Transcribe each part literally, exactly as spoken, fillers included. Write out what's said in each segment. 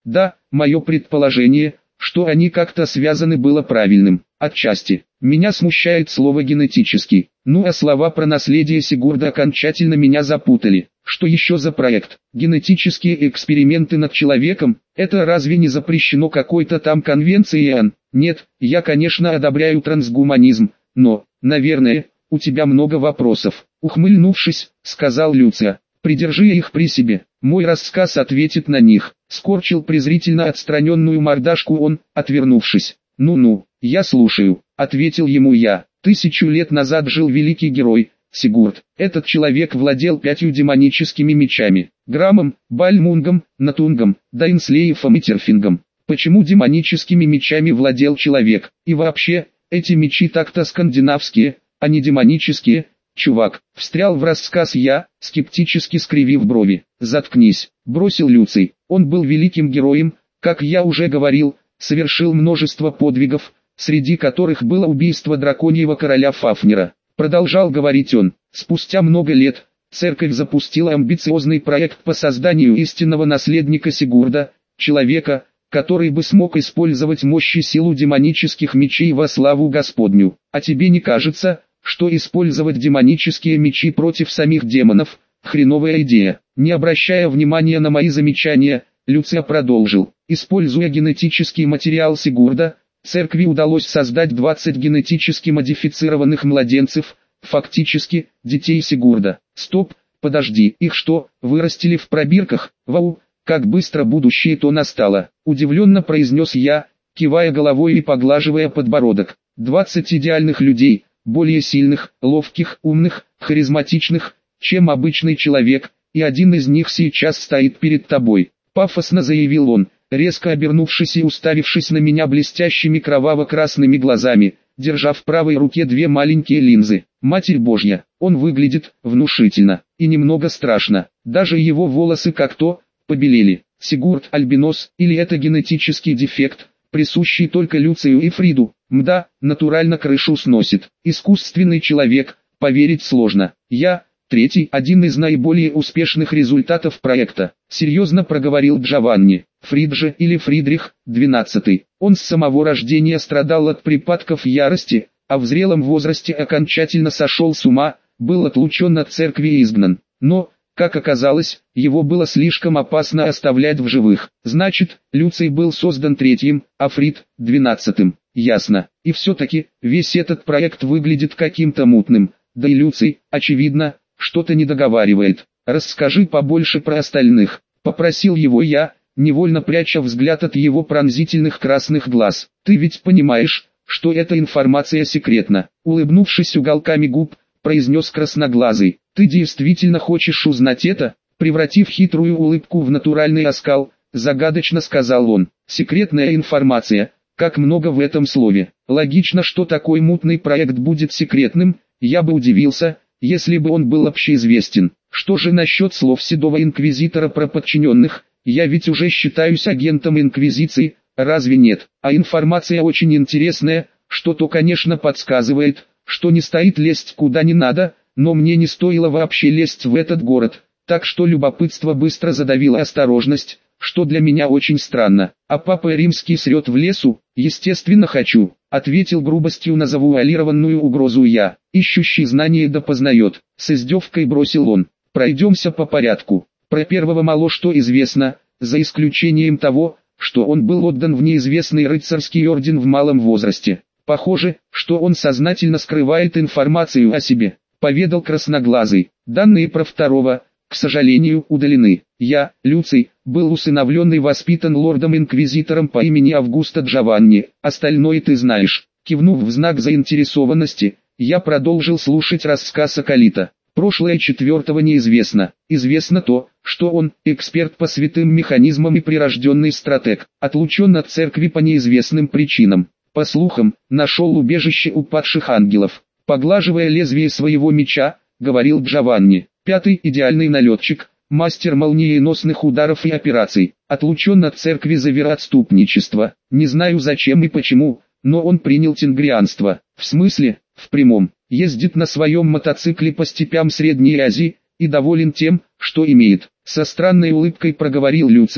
Да, мое предположение, что они как-то связаны, было правильным. Отчасти. Меня смущает слово «генетический». Ну а слова про наследие Сигурда окончательно меня запутали. Что еще за проект? Генетические эксперименты над человеком? Это разве не запрещено какой-то там конвенцией ООН? Нет, я конечно одобряю трансгуманизм, но, наверное, у тебя много вопросов. Ухмыльнувшись, сказал Люция. Придержи их при себе, мой рассказ ответит на них. Скорчил презрительно отстраненную мордашку он, отвернувшись. «Ну-ну, я слушаю», — ответил ему я. «Тысячу лет назад жил великий герой, Сигурд. Этот человек владел пятью демоническими мечами. Грамом, Бальмунгом, Натунгом, Дайнслеефом и Терфингом. Почему демоническими мечами владел человек? И вообще, эти мечи так-то скандинавские, а не демонические». «Чувак», — встрял в рассказ я, скептически скривив брови. «Заткнись», — бросил Люций. «Он был великим героем, как я уже говорил, совершил множество подвигов, среди которых было убийство драконьего короля Фафнира». Продолжал говорить он. «Спустя много лет, церковь запустила амбициозный проект по созданию истинного наследника Сигурда, человека, который бы смог использовать мощь и силу демонических мечей во славу Господню. А тебе не кажется, что использовать демонические мечи против самих демонов – хреновая идея?» Не обращая внимания на мои замечания, Люция продолжил. Используя генетический материал Сигурда, церкви удалось создать двадцать генетически модифицированных младенцев, фактически, детей Сигурда. Стоп, подожди, их что, вырастили в пробирках? Вау, как быстро будущее то настало, удивленно произнес я, кивая головой и поглаживая подбородок. двадцать идеальных людей, более сильных, ловких, умных, харизматичных, чем обычный человек, и один из них сейчас стоит перед тобой. Пафосно заявил он, резко обернувшись и уставившись на меня блестящими кроваво-красными глазами, держа в правой руке две маленькие линзы. Матерь Божья, он выглядит внушительно и немного страшно. Даже его волосы как-то побелели. Сигурд альбинос, или это генетический дефект, присущий только Люцию и Фриду? Мда, натурально крышу сносит. Искусственный человек, поверить сложно. Я, третий, один из наиболее успешных результатов проекта, серьезно проговорил Джованни. Фрид же, или Фридрих, двенадцатый. Он с самого рождения страдал от припадков ярости, а в зрелом возрасте окончательно сошел с ума, был отлучен от церкви и изгнан. Но, как оказалось, его было слишком опасно оставлять в живых. Значит, Люций был создан третьим, а Фрид – двенадцатым. Ясно. И все-таки, весь этот проект выглядит каким-то мутным. Да и Люций, очевидно, что-то не договаривает. «Расскажи побольше про остальных», – попросил его я, невольно пряча взгляд от его пронзительных красных глаз. «Ты ведь понимаешь, что эта информация секретна?» Улыбнувшись уголками губ, произнес красноглазый. «Ты действительно хочешь узнать это?» Превратив хитрую улыбку в натуральный оскал, загадочно сказал он. «Секретная информация, как много в этом слове. Логично, что такой мутный проект будет секретным, я бы удивился, если бы он был общеизвестен. Что же насчет слов седого инквизитора про подчиненных? Я ведь уже считаюсь агентом инквизиции, разве нет? А информация очень интересная, что-то конечно подсказывает, что не стоит лезть куда не надо, но мне не стоило вообще лезть в этот город, так что любопытство быстро задавило осторожность, что для меня очень странно. А папа римский срет в лесу? Естественно хочу, ответил грубостью на завуалированную угрозу я. Ищущий знания да познает, с издевкой бросил он. Пройдемся по порядку. Про первого мало что известно, за исключением того, что он был отдан в неизвестный рыцарский орден в малом возрасте. Похоже, что он сознательно скрывает информацию о себе, поведал красноглазый. Данные про второго, к сожалению, удалены. Я, Люций, был усыновлен и воспитан лордом-инквизитором по имени Августа Джованни. Остальное ты знаешь. Кивнув в знак заинтересованности, я продолжил слушать рассказ Акалита. Прошлое четвертого неизвестно. Известно то, что он, эксперт по святым механизмам и прирожденный стратег, отлучен от церкви по неизвестным причинам. По слухам, нашел убежище у падших ангелов. Поглаживая лезвие своего меча, говорил Джованни. Пятый идеальный налетчик, мастер молниеносных ударов и операций, отлучен от церкви за вероотступничество. Не знаю зачем и почему, но он принял тенгрианство. В смысле, в прямом. Ездит на своем мотоцикле по степям Средней Азии, и доволен тем, что имеет. Со странной улыбкой проговорил Люция,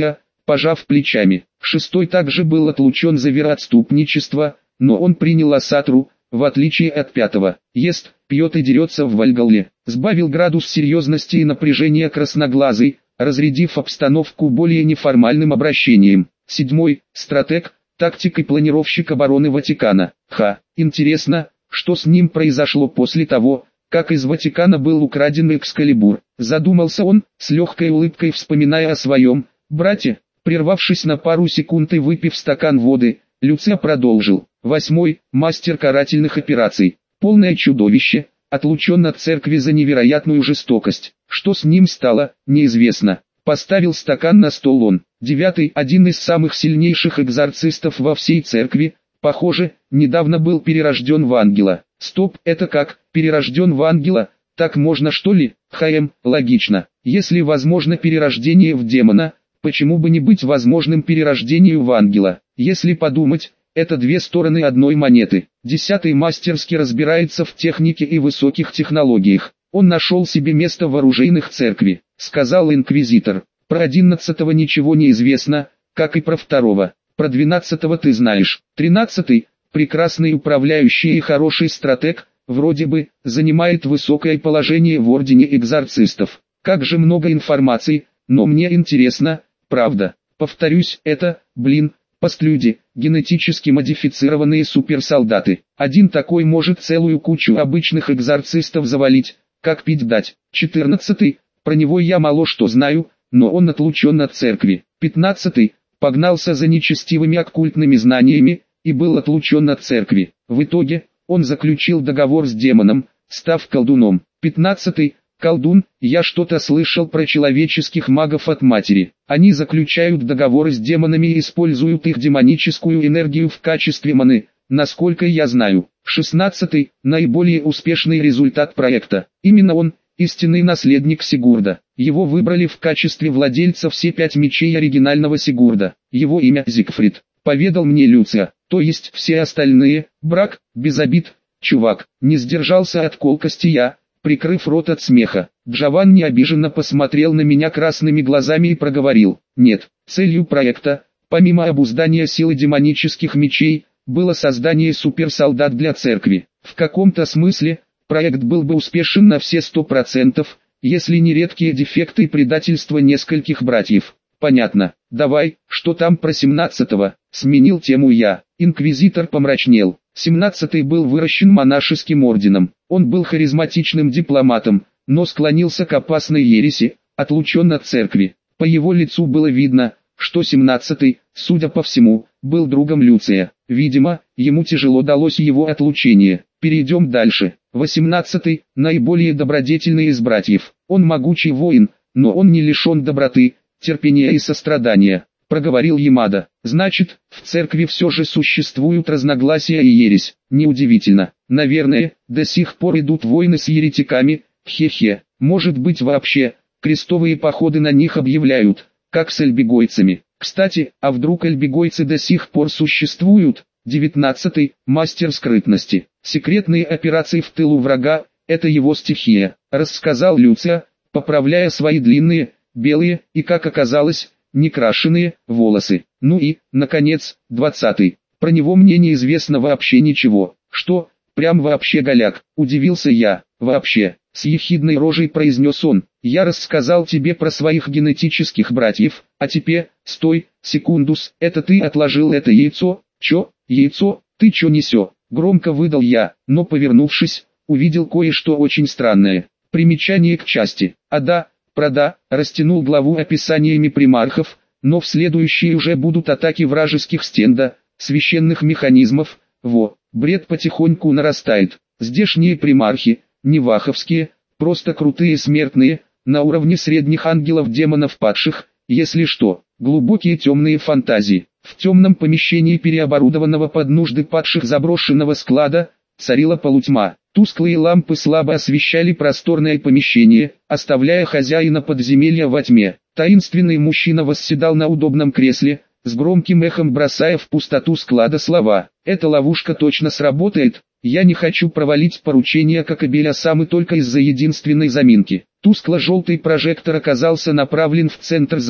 пожав плечами. Шестой также был отлучен за вероотступничество, но он принял осатру, в отличие от пятого. Ест, пьет и дерется в Вальгалле. Сбавил градус серьезности и напряжения красноглазый, разрядив обстановку более неформальным обращением. Седьмой, стратег, тактик и планировщик обороны Ватикана. Ха, интересно, что с ним произошло после того, как из Ватикана был украден Экскалибур. Задумался он, с легкой улыбкой вспоминая о своем брате. Прервавшись на пару секунд и выпив стакан воды, Люцио продолжил. Восьмой, мастер карательных операций. Полное чудовище, отлучен от церкви за невероятную жестокость. Что с ним стало, неизвестно. Поставил стакан на стол он. Девятый, один из самых сильнейших экзорцистов во всей церкви, похоже, недавно был перерожден в ангела. Стоп, это как, перерожден в ангела, так можно что ли? Хм, логично. Если возможно перерождение в демона, почему бы не быть возможным перерождению в ангела? Если подумать, это две стороны одной монеты. Десятый мастерски разбирается в технике и высоких технологиях. Он нашел себе место в оружейных церкви, сказал инквизитор. Про одиннадцатого ничего не известно, как и про второго. Про двенадцатого ты знаешь. Тринадцатый, прекрасный управляющий и хороший стратег, вроде бы, занимает высокое положение в ордене экзорцистов. Как же много информации, но мне интересно, правда. Повторюсь, это, блин, постлюди, генетически модифицированные суперсолдаты. Один такой может целую кучу обычных экзорцистов завалить, как пить дать. Четырнадцатый, про него я мало что знаю, но он отлучен от церкви. Пятнадцатый, погнался за нечестивыми оккультными знаниями, и был отлучен от церкви. В итоге, он заключил договор с демоном, став колдуном. Пятнадцатый, колдун, я что-то слышал про человеческих магов от матери. Они заключают договоры с демонами и используют их демоническую энергию в качестве маны, насколько я знаю. Шестнадцатый, наиболее успешный результат проекта. Именно он, истинный наследник Сигурда. Его выбрали в качестве владельца все пять мечей оригинального Сигурда. Его имя Зигфрид, поведал мне Люцио. То есть все остальные, брак, без обид, чувак. Не сдержался от колкости я, прикрыв рот от смеха. Джованни обиженно посмотрел на меня красными глазами и проговорил. Нет, целью проекта, помимо обуздания силы демонических мечей, было создание суперсолдат для церкви. В каком-то смысле, проект был бы успешен на все сто процентов, если не редкие дефекты и предательство нескольких братьев. Понятно. Давай, что там про семнадцатого? Сменил тему я. Инквизитор помрачнел. семнадцатый был выращен монашеским орденом. Он был харизматичным дипломатом, но склонился к опасной ереси, отлучен от церкви. По его лицу было видно, что семнадцатый, судя по всему, был другом Люция. Видимо, ему тяжело далось его отлучение. Перейдем дальше. восемнадцатый, наиболее добродетельный из братьев. Он могучий воин, но он не лишен доброты, терпения и сострадания, проговорил Ямада. Значит, в церкви все же существуют разногласия и ересь. Неудивительно. Наверное, до сих пор идут войны с еретиками, хе-хе. Может быть вообще, крестовые походы на них объявляют, как с альбегойцами. Кстати, а вдруг альбегойцы до сих пор существуют? девятнадцатый, мастер скрытности. Секретные операции в тылу врага, это его стихия, рассказал Люцио, поправляя свои длинные, белые и, как оказалось, некрашенные волосы. Ну и, наконец, двадцатый. Про него мне неизвестно вообще ничего. Что, прям вообще голяк, удивился я. Вообще, с ехидной рожей произнес он. Я рассказал тебе про своих генетических братьев, а теперь, стой, секундус, это ты отложил это яйцо? Чё, яйцо, ты чё несё? Громко выдал я, но повернувшись, увидел кое-что очень странное. Примечание к части. А да, прода, растянул главу описаниями примархов, но в следующие уже будут атаки вражеских стенда, священных механизмов. Во, бред потихоньку нарастает. Здешние примархи, не ваховские, просто крутые смертные, на уровне средних ангелов-демонов падших, если что, глубокие темные фантазии. В темном помещении переоборудованного под нужды падших заброшенного склада, царила полутьма. Тусклые лампы слабо освещали просторное помещение, оставляя хозяина подземелья во тьме. Таинственный мужчина восседал на удобном кресле, с громким эхом бросая в пустоту склада слова. «Эта ловушка точно сработает, я не хочу провалить поручение Кокобеля сам и только из-за единственной заминки». Тускло-желтый прожектор оказался направлен в центр зала,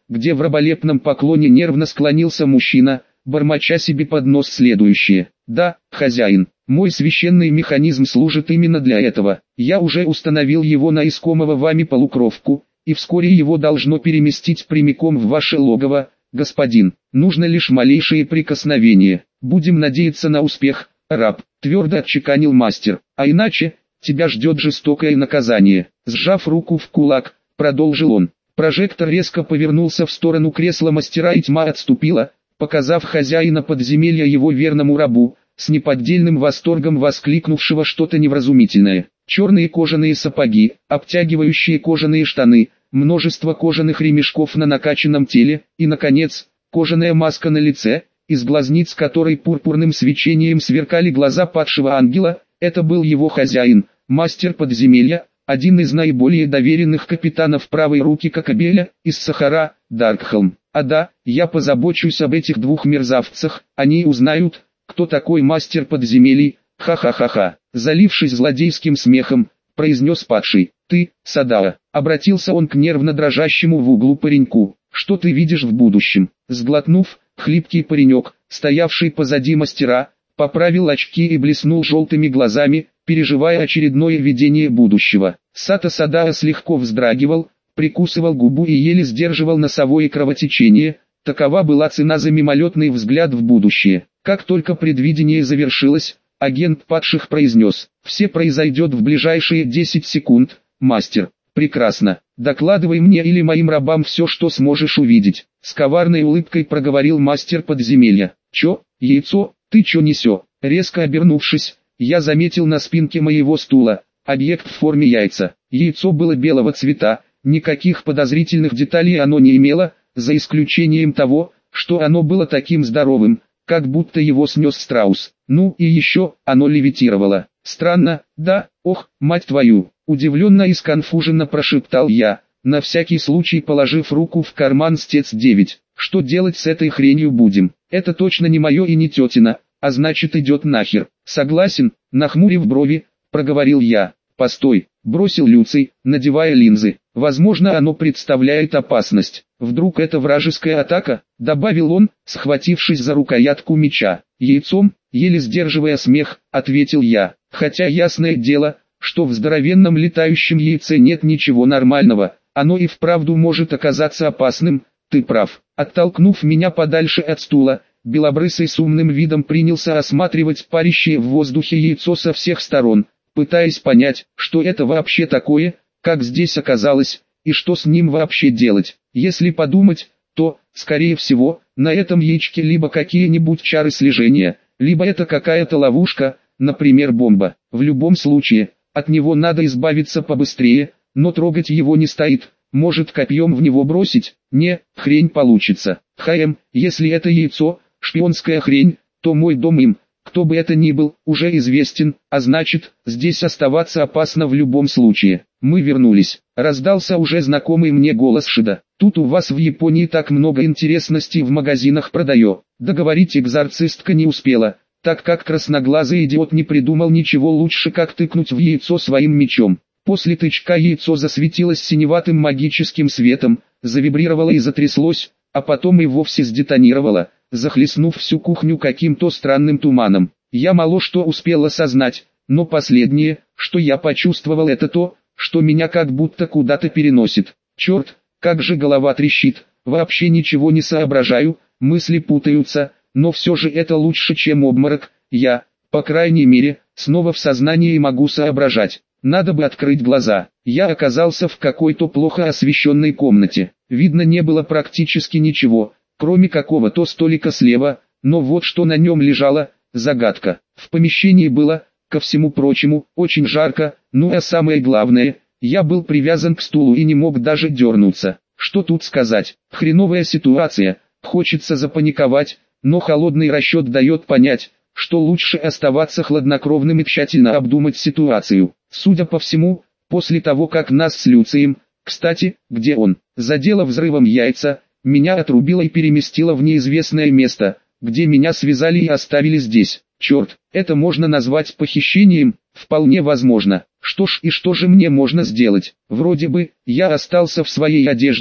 где в раболепном поклоне нервно склонился мужчина, бормоча себе под нос следующее. «Да, хозяин, мой священный механизм служит именно для этого. Я уже установил его на искомого вами полукровку, и вскоре его должно переместить прямиком в ваше логово, господин. Нужно лишь малейшее прикосновение. Будем надеяться на успех, раб», — твердо отчеканил мастер. «А иначе, тебя ждет жестокое наказание». Сжав руку в кулак, продолжил он. Прожектор резко повернулся в сторону кресла мастера, и тьма отступила, показав хозяина подземелья его верному рабу, с неподдельным восторгом воскликнувшего что-то невразумительное. Черные кожаные сапоги, обтягивающие кожаные штаны, множество кожаных ремешков на накачанном теле, и, наконец, кожаная маска на лице, из глазниц которой пурпурным свечением сверкали глаза падшего ангела. Это был его хозяин, мастер подземелья, один из наиболее доверенных капитанов правой руки Кокабеля, из Сахара, Даркхелм. А да, я позабочусь об этих двух мерзавцах, они узнают, кто такой мастер подземелий. Ха-ха-ха-ха. Залившись злодейским смехом, произнес падший. «Ты, Садаа», — обратился он к нервно дрожащему в углу пареньку, — «что ты видишь в будущем?» Сглотнув, хлипкий паренек, стоявший позади мастера, поправил очки и блеснул желтыми глазами, переживая очередное видение будущего. Сато Садаа слегка вздрагивал, прикусывал губу и еле сдерживал носовое кровотечение. Такова была цена за мимолетный взгляд в будущее. Как только предвидение завершилось, агент падших произнес: «Все произойдет в ближайшие десять секунд, мастер». «Прекрасно. Докладывай мне или моим рабам все, что сможешь увидеть», — с коварной улыбкой проговорил мастер подземелья. «Чё, яйцо, ты чё несё?» Резко обернувшись, я заметил на спинке моего стула объект в форме яйца. Яйцо было белого цвета, никаких подозрительных деталей оно не имело, за исключением того, что оно было таким здоровым, как будто его снес страус. Ну и еще, оно левитировало. Странно, да? Ох, мать твою! Удивленно и сконфуженно прошептал я, на всякий случай положив руку в карман стец девять. Что делать с этой хренью будем? Это точно не мое и не тетина, а значит идет нахер. Согласен, нахмурив брови, проговорил я. Постой, бросил Люций, надевая линзы. Возможно, оно представляет опасность. Вдруг это вражеская атака, добавил он, схватившись за рукоятку меча. Яйцом, еле сдерживая смех, ответил я. Хотя ясное дело, что в здоровенном летающем яйце нет ничего нормального, оно и вправду может оказаться опасным. Ты прав. Оттолкнув меня подальше от стула, Белобрысый с умным видом принялся осматривать парящее в воздухе яйцо со всех сторон, пытаясь понять, что это вообще такое, как здесь оказалось, и что с ним вообще делать. Если подумать, то, скорее всего, на этом яичке либо какие-нибудь чары слежения, либо это какая-то ловушка, например бомба. В любом случае, от него надо избавиться побыстрее, но трогать его не стоит. Может, копьем в него бросить? Не, хрень получится. Хм, если это яйцо, шпионская хрень, то мой дом им, кто бы это ни был, уже известен, а значит, здесь оставаться опасно в любом случае. Мы вернулись. Раздался уже знакомый мне голос Шида. Тут у вас в Японии так много интересностей в магазинах продаю. Договорить экзорцистка не успела, так как красноглазый идиот не придумал ничего лучше, как тыкнуть в яйцо своим мечом. После тычка яйцо засветилось синеватым магическим светом, завибрировало и затряслось, а потом и вовсе сдетонировало, захлестнув всю кухню каким-то странным туманом. Я мало что успел осознать, но последнее, что я почувствовал, это то, что меня как будто куда-то переносит. Черт, как же голова трещит, вообще ничего не соображаю, мысли путаются, но все же это лучше, чем обморок. Я, по крайней мере, снова в сознании могу соображать. Надо бы открыть глаза. Я оказался в какой-то плохо освещенной комнате. Видно не было практически ничего, кроме какого-то столика слева, но вот что на нем лежало, загадка. В помещении было, ко всему прочему, очень жарко, ну а самое главное, я был привязан к стулу и не мог даже дернуться. Что тут сказать? Хреновая ситуация, хочется запаниковать, но холодный расчет дает понять, что лучше оставаться хладнокровным и тщательно обдумать ситуацию. Судя по всему, после того как нас с Люцием, кстати, где он, задело взрывом яйца, меня отрубило и переместило в неизвестное место, где меня связали и оставили здесь. Черт, это можно назвать похищением? Вполне возможно. Что ж и что же мне можно сделать? Вроде бы, я остался в своей одежде,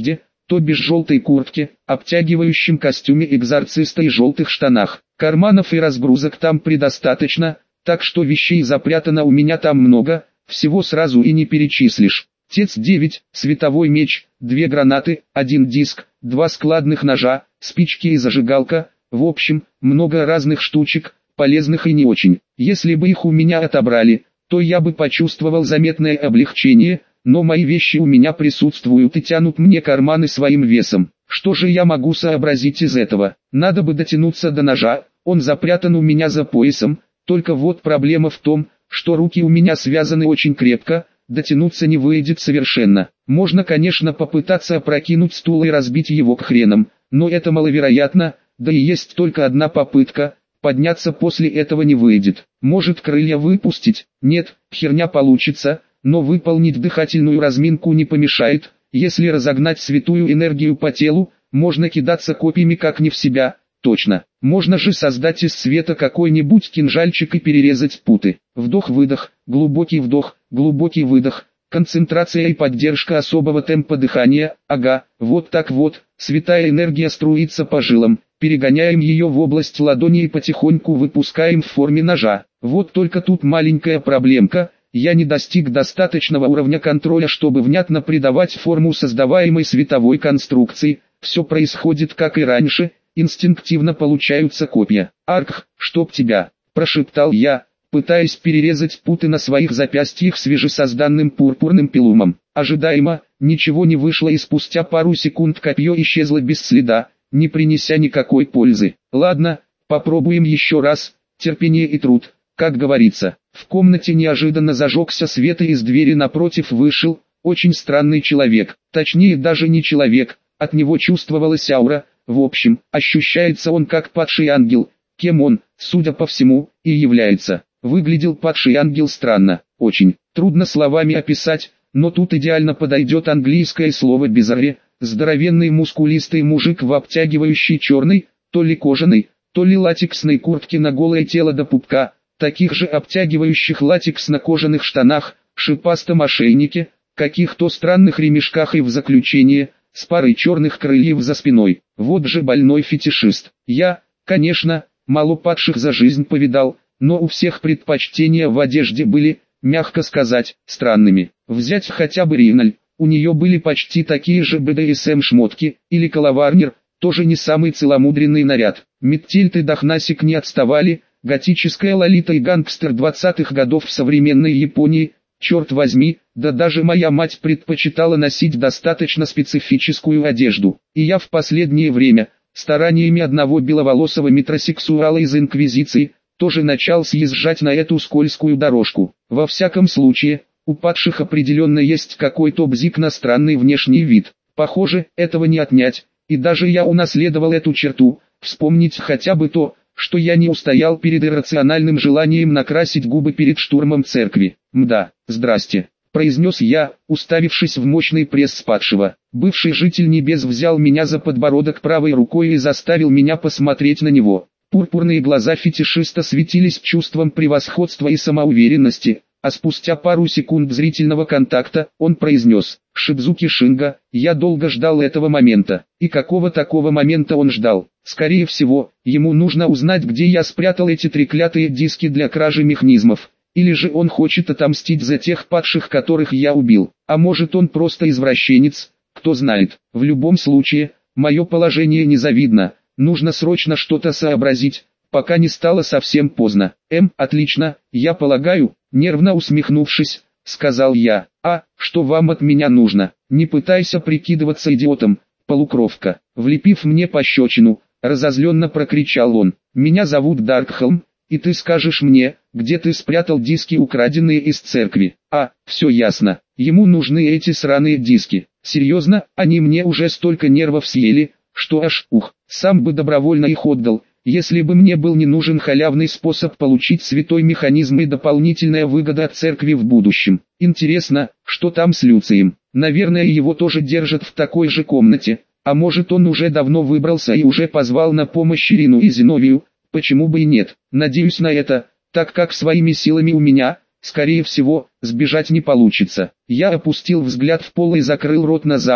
то без желтой куртки, обтягивающем костюме экзорциста и желтых штанах. Карманов и разгрузок там предостаточно, так что вещей запрятано у меня там много, всего сразу и не перечислишь. Тец девять, световой меч, две гранаты, один диск, два складных ножа, спички и зажигалка, в общем, много разных штучек, полезных и не очень. Если бы их у меня отобрали, то я бы почувствовал заметное облегчение, но мои вещи у меня присутствуют и тянут мне карманы своим весом. Что же я могу сообразить из этого? Надо бы дотянуться до ножа, он запрятан у меня за поясом, только вот проблема в том, что руки у меня связаны очень крепко, дотянуться не выйдет совершенно. Можно, конечно, попытаться опрокинуть стул и разбить его к хренам, но это маловероятно, да и есть только одна попытка, подняться после этого не выйдет. Может крылья выпустить? Нет, херня получится, но выполнить дыхательную разминку не помешает. Если разогнать святую энергию по телу, можно кидаться копьями как не в себя. Точно, можно же создать из света какой-нибудь кинжальчик и перерезать путы. Вдох-выдох, глубокий вдох, глубокий выдох, концентрация и поддержка особого темпа дыхания, ага, вот так вот, святая энергия струится по жилам, перегоняем ее в область ладони и потихоньку выпускаем в форме ножа. Вот только тут маленькая проблемка, я не достиг достаточного уровня контроля, чтобы внятно придавать форму создаваемой световой конструкции, все происходит как и раньше, инстинктивно получаются копья. «Аркх, чтоб тебя!» – прошептал я, пытаясь перерезать путы на своих запястьях свежесозданным пурпурным пилумом. Ожидаемо, ничего не вышло и спустя пару секунд копье исчезло без следа, не принеся никакой пользы. Ладно, попробуем еще раз, терпение и труд, как говорится. В комнате неожиданно зажегся свет и из двери напротив вышел, очень странный человек, точнее даже не человек, от него чувствовалась аура. В общем, ощущается он как падший ангел, кем он, судя по всему, и является. Выглядел падший ангел странно, очень, трудно словами описать, но тут идеально подойдет английское слово «bizarre», здоровенный мускулистый мужик в обтягивающей черной, то ли кожаной, то ли латексной куртке на голое тело до пупка, таких же обтягивающих латексно-кожаных штанах, шипастом ошейнике, каких-то странных ремешках и в заключение, с парой черных крыльев за спиной. Вот же больной фетишист. Я, конечно, мало падших за жизнь повидал, но у всех предпочтения в одежде были, мягко сказать, странными. Взять хотя бы Риналь, у нее были почти такие же бэ дэ эс эм-шмотки, или Калаварнер, тоже не самый целомудренный наряд. Меттельт и Дахнасик не отставали, готическая лолита и гангстер двадцатых годов в современной Японии, черт возьми, да даже моя мать предпочитала носить достаточно специфическую одежду. И я в последнее время, стараниями одного беловолосого метросексуала из Инквизиции, тоже начал съезжать на эту скользкую дорожку. Во всяком случае, у падших определенно есть какой-то бзик на странный внешний вид. Похоже, этого не отнять, и даже я унаследовал эту черту, вспомнить хотя бы то, что я не устоял перед иррациональным желанием накрасить губы перед штурмом церкви. «Мда, здрасте», — произнес я, уставившись в мощный пресс падшего. Бывший житель небес взял меня за подбородок правой рукой и заставил меня посмотреть на него. Пурпурные глаза фетишиста светились чувством превосходства и самоуверенности, а спустя пару секунд зрительного контакта, он произнес: «Шидзуки Шинга, я долго ждал этого момента». И какого такого момента он ждал? Скорее всего, ему нужно узнать, где я спрятал эти треклятые диски для кражи механизмов. Или же он хочет отомстить за тех падших, которых я убил. А может, он просто извращенец, кто знает. В любом случае, мое положение незавидно. Нужно срочно что-то сообразить, пока не стало совсем поздно. «Эм, отлично, я полагаю», нервно усмехнувшись, сказал я. «А, что вам от меня нужно? Не пытайся прикидываться идиотом, полукровка». Влепив мне пощечину, разозленно прокричал он: «Меня зовут Даркхелм, и ты скажешь мне, где ты спрятал диски, украденные из церкви?» «А, все ясно, ему нужны эти сраные диски. Серьезно, они мне уже столько нервов съели, что аж ух, сам бы добровольно их отдал, если бы мне был не нужен халявный способ получить святой механизм и дополнительная выгода от церкви в будущем. Интересно, что там с Люцием? Наверное, его тоже держат в такой же комнате, а может, он уже давно выбрался и уже позвал на помощь Ирину и Зиновию, почему бы и нет. Надеюсь на это, так как своими силами у меня, скорее всего, сбежать не получится». Я опустил взгляд в пол и закрыл рот на замок.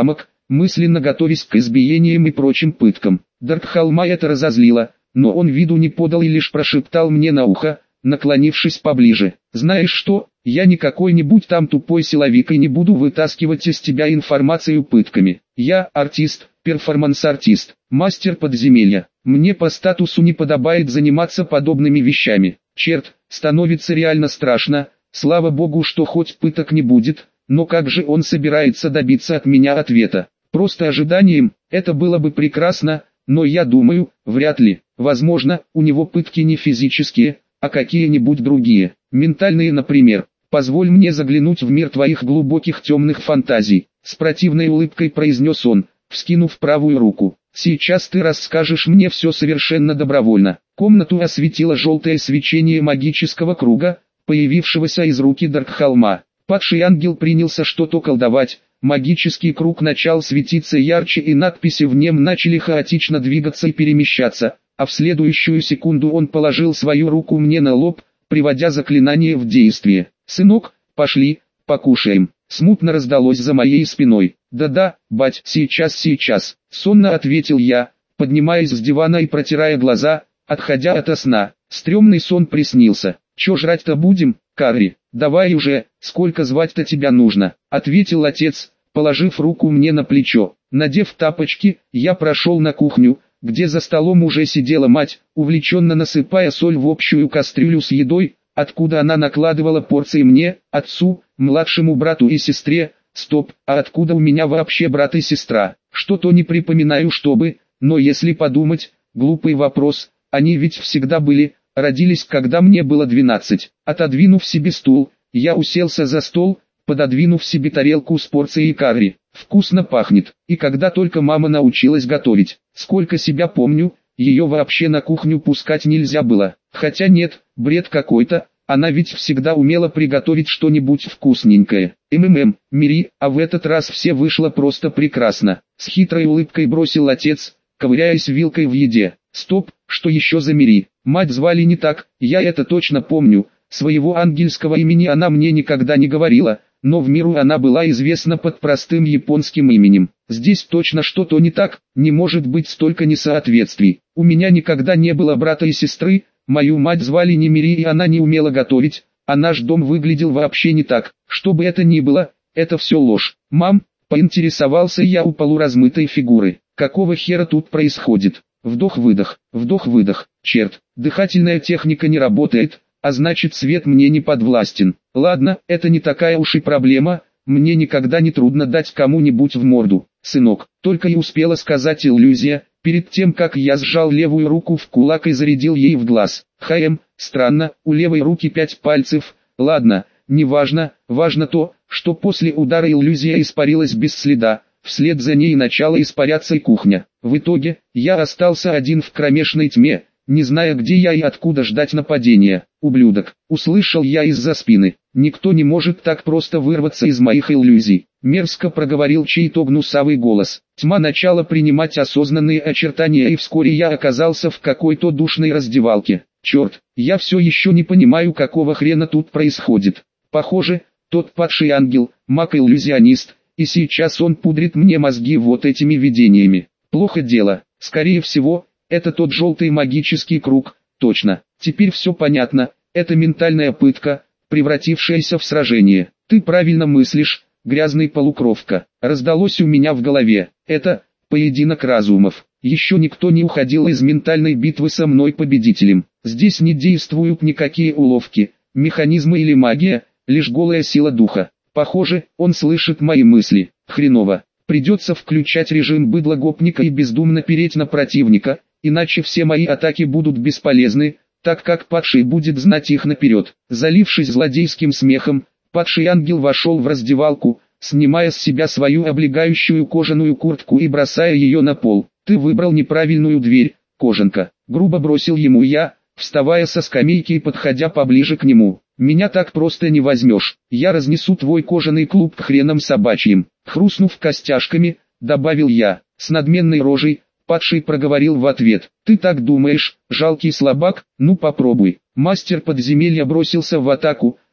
мысленно готовясь к избиениям и прочим пыткам. Даркхалма это разозлило, но он виду не подал и лишь прошептал мне на ухо, наклонившись поближе: «Знаешь что, я не какой-нибудь там тупой силовик и не буду вытаскивать из тебя информацию пытками. Я артист, перформанс-артист, мастер подземелья. Мне по статусу не подобает заниматься подобными вещами. Черт, становится реально страшно, слава богу, что хоть пыток не будет, но как же он собирается добиться от меня ответа? Просто ожиданием, это было бы прекрасно, но я думаю, вряд ли. Возможно, у него пытки не физические, а какие-нибудь другие, ментальные, например. Позволь мне заглянуть в мир твоих глубоких темных фантазий», — с противной улыбкой произнес он, вскинув правую руку. «Сейчас ты расскажешь мне все совершенно добровольно». Комнату осветило желтое свечение магического круга, появившегося из руки Даркхалма. Падший ангел принялся что-то колдовать, магический круг начал светиться ярче и надписи в нем начали хаотично двигаться и перемещаться, а в следующую секунду он положил свою руку мне на лоб, приводя заклинание в действие. «Сынок, пошли, покушаем», — смутно раздалось за моей спиной. «Да-да, бать, сейчас, сейчас», — сонно ответил я, поднимаясь с дивана и протирая глаза, отходя ото сна. Стремный сон приснился. «Чё жрать-то будем, Карри? Давай уже, сколько звать-то тебя нужно?» — ответил отец, положив руку мне на плечо. Надев тапочки, я прошел на кухню, где за столом уже сидела мать, увлеченно насыпая соль в общую кастрюлю с едой, откуда она накладывала порции мне, отцу, младшему брату и сестре. Стоп, а откуда у меня вообще брат и сестра? Что-то не припоминаю чтобы, но если подумать, глупый вопрос, они ведь всегда были, родились когда мне было двенадцать. Отодвинув себе стул, я уселся за стол, пододвинув себе тарелку с порцией карри. Вкусно пахнет, и когда только мама научилась готовить, сколько себя помню, ее вообще на кухню пускать нельзя было. Хотя нет, бред какой-то, она ведь всегда умела приготовить что-нибудь вкусненькое. МММ, Мири, а в этот раз все вышло просто прекрасно. С хитрой улыбкой бросил отец, ковыряясь вилкой в еде. Стоп, что еще за Мири? Мать звали не так, я это точно помню. Своего ангельского имени она мне никогда не говорила, но в миру она была известна под простым японским именем. Здесь точно что-то не так, не может быть столько несоответствий. У меня никогда не было брата и сесры, мою мать звали не Мири и она не умела готовить, а наш дом выглядел вообще не так. Что бы это ни было, это все ложь. «Мам», — поинтересовался я у полуразмытой фигуры, — «какого хера тут происходит?» Вдох-выдох, вдох-выдох, черт, дыхательная техника не работает, а значит свет мне не подвластен. Ладно, это не такая уж и проблема, мне никогда не трудно дать кому-нибудь в морду. «Сынок», только и успела сказать иллюзия, перед тем как я сжал левую руку в кулак и зарядил ей в глаз. Хм, странно, у левой руки пять пальцев, ладно, неважно, важно то, что после удара иллюзия испарилась без следа. Вслед за ней начала испаряться и кухня. В итоге, я остался один в кромешной тьме, не зная где я и откуда ждать нападения. «Ублюдок», — услышал я из-за спины, — «никто не может так просто вырваться из моих иллюзий», — мерзко проговорил чей-то гнусавый голос. Тьма начала принимать осознанные очертания и вскоре я оказался в какой-то душной раздевалке. Черт, я все еще не понимаю, какого хрена тут происходит. Похоже, тот падший ангел, маг-иллюзионист, и сейчас он пудрит мне мозги вот этими видениями. Плохо дело, скорее всего, это тот желтый магический круг, точно. Теперь все понятно, это ментальная пытка, превратившаяся в сражение. «Ты правильно мыслишь, грязный полукровка», раздалось у меня в голове. Это поединок разумов. Еще никто не уходил из ментальной битвы со мной победителем. Здесь не действуют никакие уловки, механизмы или магия, лишь голая сила духа. Похоже, он слышит мои мысли. Хреново. Придется включать режим быдло-гопника и бездумно переть на противника, иначе все мои атаки будут бесполезны, так как падший будет знать их наперед. Залившись злодейским смехом, падший ангел вошел в раздевалку, снимая с себя свою облегающую кожаную куртку и бросая ее на пол. «Ты выбрал неправильную дверь, кожанка», — грубо бросил ему я, вставая со скамейки и подходя поближе к нему. «Меня так просто не возьмешь, я разнесу твой кожаный клуб к хренам собачьим», — хрустнув костяшками, добавил я, с надменной рожей. Падший проговорил в ответ: «Ты так думаешь, жалкий слабак? Ну попробуй». Мастер подземелья бросился в атаку,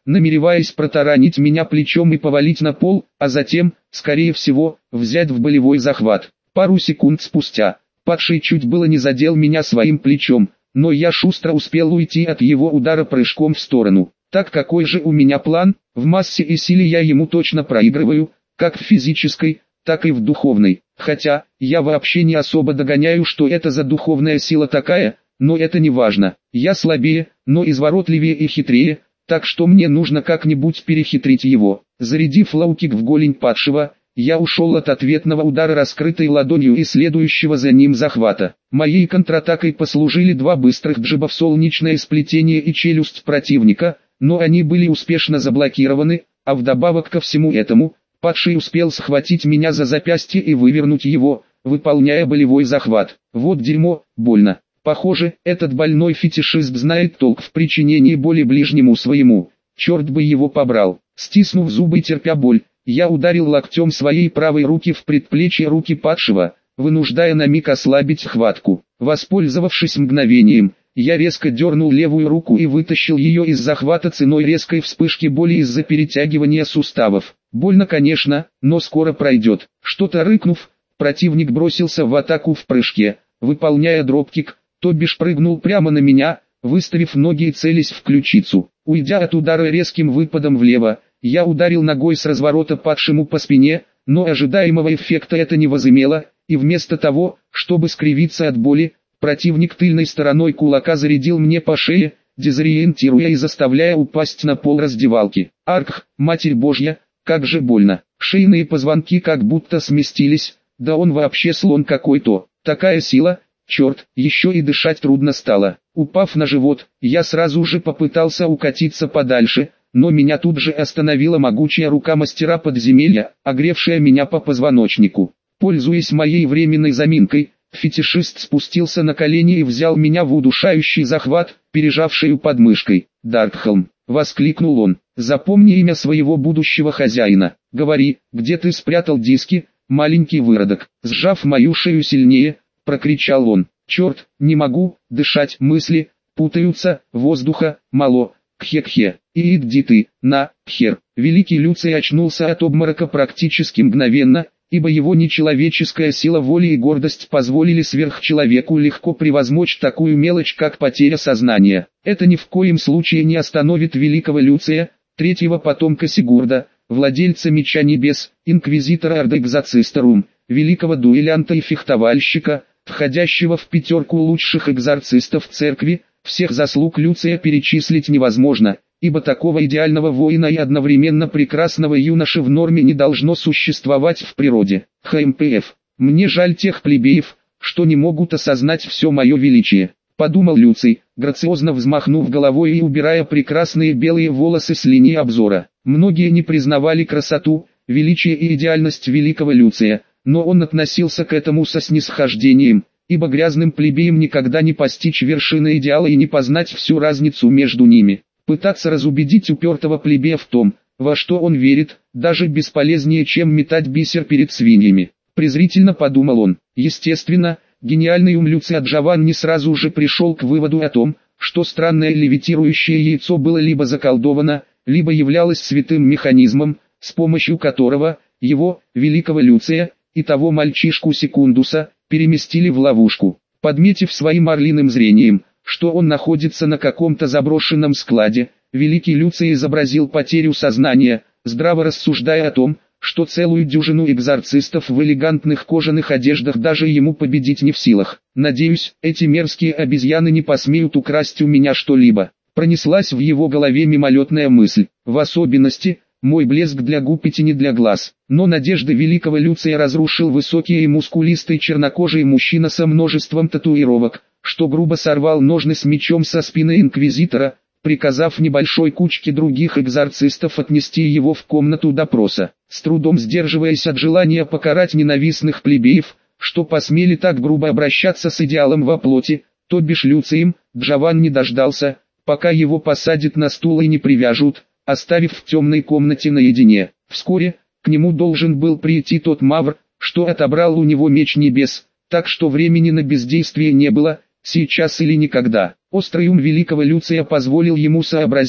намереваясь протаранить меня плечом и повалить на пол, а затем, скорее всего, взять в болевой захват. Пару секунд спустя, падший чуть было не задел меня своим плечом, но я шустро успел уйти от его удара прыжком в сторону. Так какой же у меня план? В массе и силе я ему точно проигрываю, как в физической, так и в духовной. Хотя, я вообще не особо догоняю, что это за духовная сила такая, но это не важно. Я слабее, но изворотливее и хитрее, так что мне нужно как-нибудь перехитрить его. Зарядив лоу-кик в голень падшего, я ушел от ответного удара раскрытой ладонью и следующего за ним захвата. Моей контратакой послужили два быстрых джиба в солнечное сплетение и челюсть противника, но они были успешно заблокированы, а вдобавок ко всему этому, падший успел схватить меня за запястье и вывернуть его, выполняя болевой захват. Вот дерьмо, больно. Похоже, этот больной фетишист знает толк в причинении боли ближнему своему. Черт бы его побрал. Стиснув зубы и терпя боль, я ударил локтем своей правой руки в предплечье руки падшего, вынуждая на миг ослабить хватку. Воспользовавшись мгновением, я резко дернул левую руку и вытащил ее из захвата ценой резкой вспышки боли из-за перетягивания суставов. Больно, конечно, но скоро пройдет. Что-то рыкнув, противник бросился в атаку в прыжке, выполняя дропкик, то бишь прыгнул прямо на меня, выставив ноги и целясь в ключицу. Уйдя от удара резким выпадом влево, я ударил ногой с разворота падшему по спине, но ожидаемого эффекта это не возымело, и вместо того, чтобы скривиться от боли, противник тыльной стороной кулака зарядил мне по шее, дезориентируя и заставляя упасть на пол раздевалки. Арх, Матерь Божья, как же больно. Шейные позвонки как будто сместились, да он вообще слон какой-то. Такая сила, черт, еще и дышать трудно стало. Упав на живот, я сразу же попытался укатиться подальше, но меня тут же остановила могучая рука мастера подземелья, огревшая меня по позвоночнику. Пользуясь моей временной заминкой, фетишист спустился на колени и взял меня в удушающий захват, пережавший подмышкой. «Даркхолм!» — воскликнул он. «Запомни имя своего будущего хозяина. Говори, где ты спрятал диски, маленький выродок?» Сжав мою шею сильнее, прокричал он. «Черт, не могу, дышать, мысли путаются, воздуха мало, кхе-кхе, и иди ты, на, хер». Великий Люций очнулся от обморока практически мгновенно, ибо его нечеловеческая сила воли и гордость позволили сверхчеловеку легко превозмочь такую мелочь, как потеря сознания. Это ни в коем случае не остановит великого Люция, третьего потомка Сигурда, владельца Меча Небес, инквизитора Ордоэкзоцисторум, великого дуэлянта и фехтовальщика, входящего в пятерку лучших экзорцистов церкви. Всех заслуг Люция перечислить невозможно, ибо такого идеального воина и одновременно прекрасного юноши в норме не должно существовать в природе. ХМПФ. Мне жаль тех плебеев, что не могут осознать все мое величие, подумал Люций, грациозно взмахнув головой и убирая прекрасные белые волосы с линии обзора. Многие не признавали красоту, величие и идеальность великого Люция, но он относился к этому со снисхождением, ибо грязным плебеям никогда не постичь вершины идеала и не познать всю разницу между ними. Пытаться разубедить упертого плебея в том, во что он верит, даже бесполезнее, чем метать бисер перед свиньями. Презрительно подумал он. Естественно, гениальный ум Люция Джованни сразу же пришел к выводу о том, что странное левитирующее яйцо было либо заколдовано, либо являлось святым механизмом, с помощью которого его, великого Люция, и того мальчишку Секундуса, переместили в ловушку. Подметив своим орлиным зрением, что он находится на каком-то заброшенном складе, великий Люций изобразил потерю сознания, здраво рассуждая о том, что целую дюжину экзорцистов в элегантных кожаных одеждах даже ему победить не в силах. «Надеюсь, эти мерзкие обезьяны не посмеют украсть у меня что-либо». Пронеслась в его голове мимолетная мысль, в особенности – мой блеск для губ и тени для глаз. Но надежды великого Люция разрушил высокий и мускулистый чернокожий мужчина со множеством татуировок, что грубо сорвал ножны с мечом со спины инквизитора, приказав небольшой кучке других экзорцистов отнести его в комнату допроса. С трудом сдерживаясь от желания покарать ненавистных плебеев, что посмели так грубо обращаться с идеалом во плоти, то бишь Люцием, Джованни дождался, пока его посадят на стул и не привяжут, оставив в темной комнате наедине. Вскоре, к нему должен был прийти тот мавр, что отобрал у него меч небес, так что времени на бездействие не было, сейчас или никогда. Острый ум великого Люция позволил ему сообразить,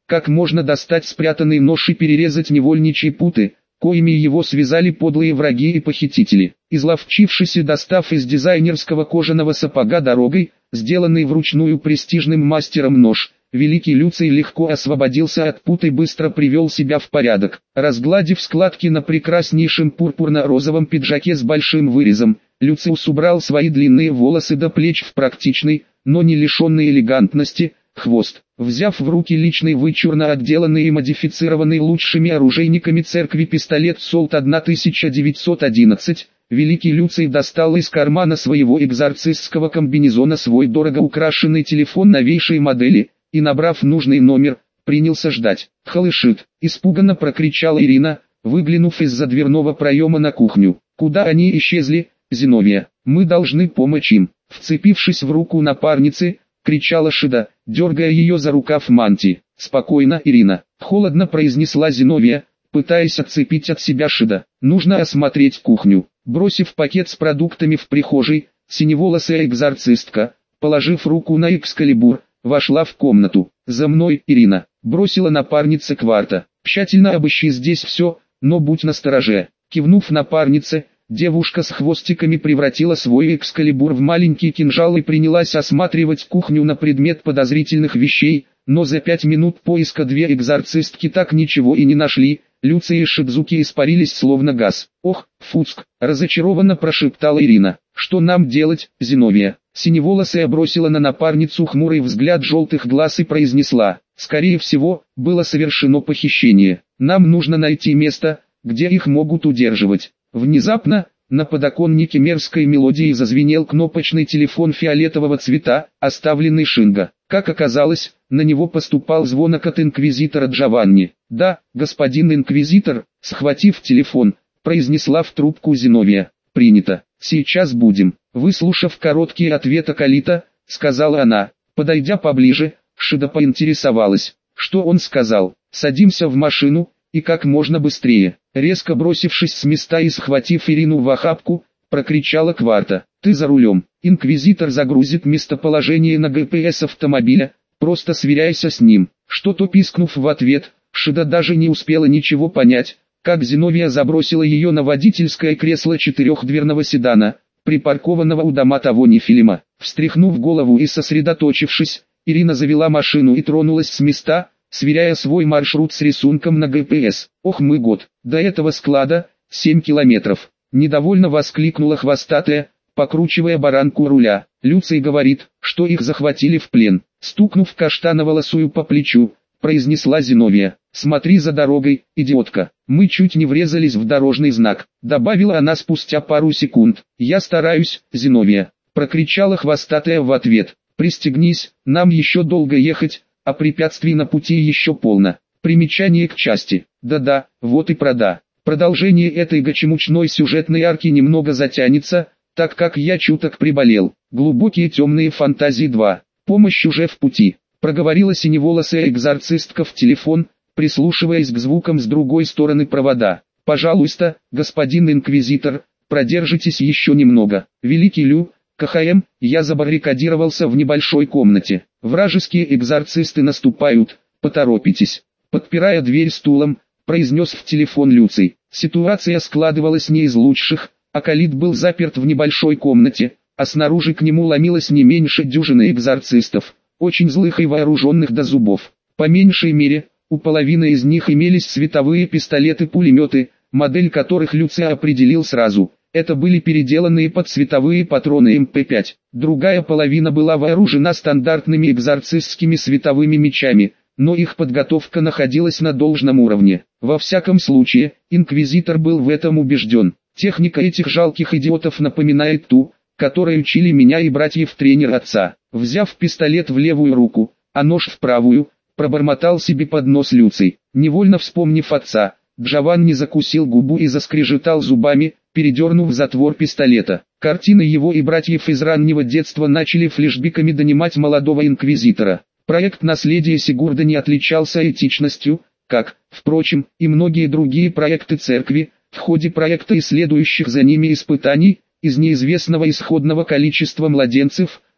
как можно достать спрятанный нож и перерезать невольничьи путы, коими его связали подлые враги и похитители. Изловчившись и достав из дизайнерского кожаного сапога дорогой, сделанный вручную престижным мастером нож, великий Люций легко освободился от пут и быстро привел себя в порядок. Разгладив складки на прекраснейшем пурпурно-розовом пиджаке с большим вырезом, Люциус убрал свои длинные волосы до плеч в практичный, но не лишенный элегантности, хвост. Взяв в руки личный вычурно отделанный и модифицированный лучшими оружейниками церкви пистолет Солт тысяча девятьсот одиннадцать, великий Люций достал из кармана своего экзорцистского комбинезона свой дорого украшенный телефон новейшей модели, и, набрав нужный номер, принялся ждать. «Холышит!» – испуганно прокричала Ирина, выглянув из-за дверного проема на кухню. «Куда они исчезли, Зиновия? Мы должны помочь им!» Вцепившись в руку напарницы, кричала Шида, дергая ее за рукав мантии. «Спокойно, Ирина!» – холодно произнесла Зиновия, пытаясь отцепить от себя Шида. «Нужно осмотреть кухню». Бросив пакет с продуктами в прихожей, синеволосая экзорцистка, положив руку на экскалибур, вошла в комнату. «За мной, Ирина!» – бросила напарница Кварта. «Тщательно обыщи здесь все, но будь настороже». Кивнув напарнице, девушка с хвостиками превратила свой экскалибур в маленький кинжал и принялась осматривать кухню на предмет подозрительных вещей, но за пять минут поиска две экзорцистки так ничего и не нашли. Люций и Шидзуки испарились словно газ. «Ох, Фуцк!» – разочарованно прошептала Ирина. «Что нам делать, Зиновия?» Синеволосая бросила на напарницу хмурый взгляд желтых глаз и произнесла: «Скорее всего, было совершено похищение. Нам нужно найти место, где их могут удерживать». Внезапно, на подоконнике мерзкой мелодии зазвенел кнопочный телефон фиолетового цвета, оставленный Шинго. Как оказалось, на него поступал звонок от инквизитора Джованни. «Да, господин инквизитор», схватив телефон, произнесла в трубку Зиновия. «Принято. Сейчас будем». Выслушав короткий ответ Акалита, сказала она. Подойдя поближе, Шида поинтересовалась. Что он сказал? «Садимся в машину, и как можно быстрее». Резко бросившись с места и схватив Ирину в охапку, прокричала Кварта. «Ты за рулем». Инквизитор загрузит местоположение на гэ пэ эс автомобиля, просто сверяйся с ним. Что-то пискнув в ответ, Шида даже не успела ничего понять, как Зиновия забросила ее на водительское кресло четырехдверного седана, припаркованного у дома того Нефилима. Встряхнув голову и сосредоточившись, Ирина завела машину и тронулась с места, сверяя свой маршрут с рисунком на гэ пэ эс. «Ох мы год, до этого склада, семь километров!» Недовольно воскликнула хвостатая, покручивая баранку руля. «Люций говорит, что их захватили в плен». Стукнув каштановолосую по плечу, произнесла Зиновия. «Смотри за дорогой, идиотка. Мы чуть не врезались в дорожный знак», добавила она спустя пару секунд. «Я стараюсь, Зиновия», прокричала хвостатая в ответ. «Пристегнись, нам еще долго ехать, а препятствий на пути еще полно». Примечание к части. Да-да, вот и прода. Продолжение этой гачемучной сюжетной арки немного затянется, так как я чуток приболел. Глубокие темные фантазии два. Помощь уже в пути. Проговорила синеволосая экзорцистка в телефон, прислушиваясь к звукам с другой стороны провода. «Пожалуйста, господин инквизитор, продержитесь еще немного. Великий Лю, ка ха эм, я забаррикадировался в небольшой комнате. Вражеские экзорцисты наступают, поторопитесь». Подпирая дверь стулом, произнес в телефон Люций. Ситуация складывалась не из лучших. Акалит был заперт в небольшой комнате, а снаружи к нему ломилось не меньше дюжины экзорцистов, очень злых и вооруженных до зубов. По меньшей мере, у половины из них имелись световые пистолеты-пулеметы, модель которых Люций определил сразу. Это были переделанные под световые патроны эм пэ пять. Другая половина была вооружена стандартными экзорцистскими световыми мечами, но их подготовка находилась на должном уровне. Во всяком случае, инквизитор был в этом убежден. Техника этих жалких идиотов напоминает ту, которой учили меня и братьев-тренер отца. Взяв пистолет в левую руку, а нож в правую, пробормотал себе под нос Люций. Невольно вспомнив отца, Джованни закусил губу и заскрежетал зубами, передернув затвор пистолета. Картины его и братьев из раннего детства начали флешбеками донимать молодого инквизитора. Проект «Наследие Сигурда» не отличался этичностью, как, впрочем, и многие другие проекты церкви. В ходе проекта и следующих за ними испытаний, из неизвестного исходного количества младенцев,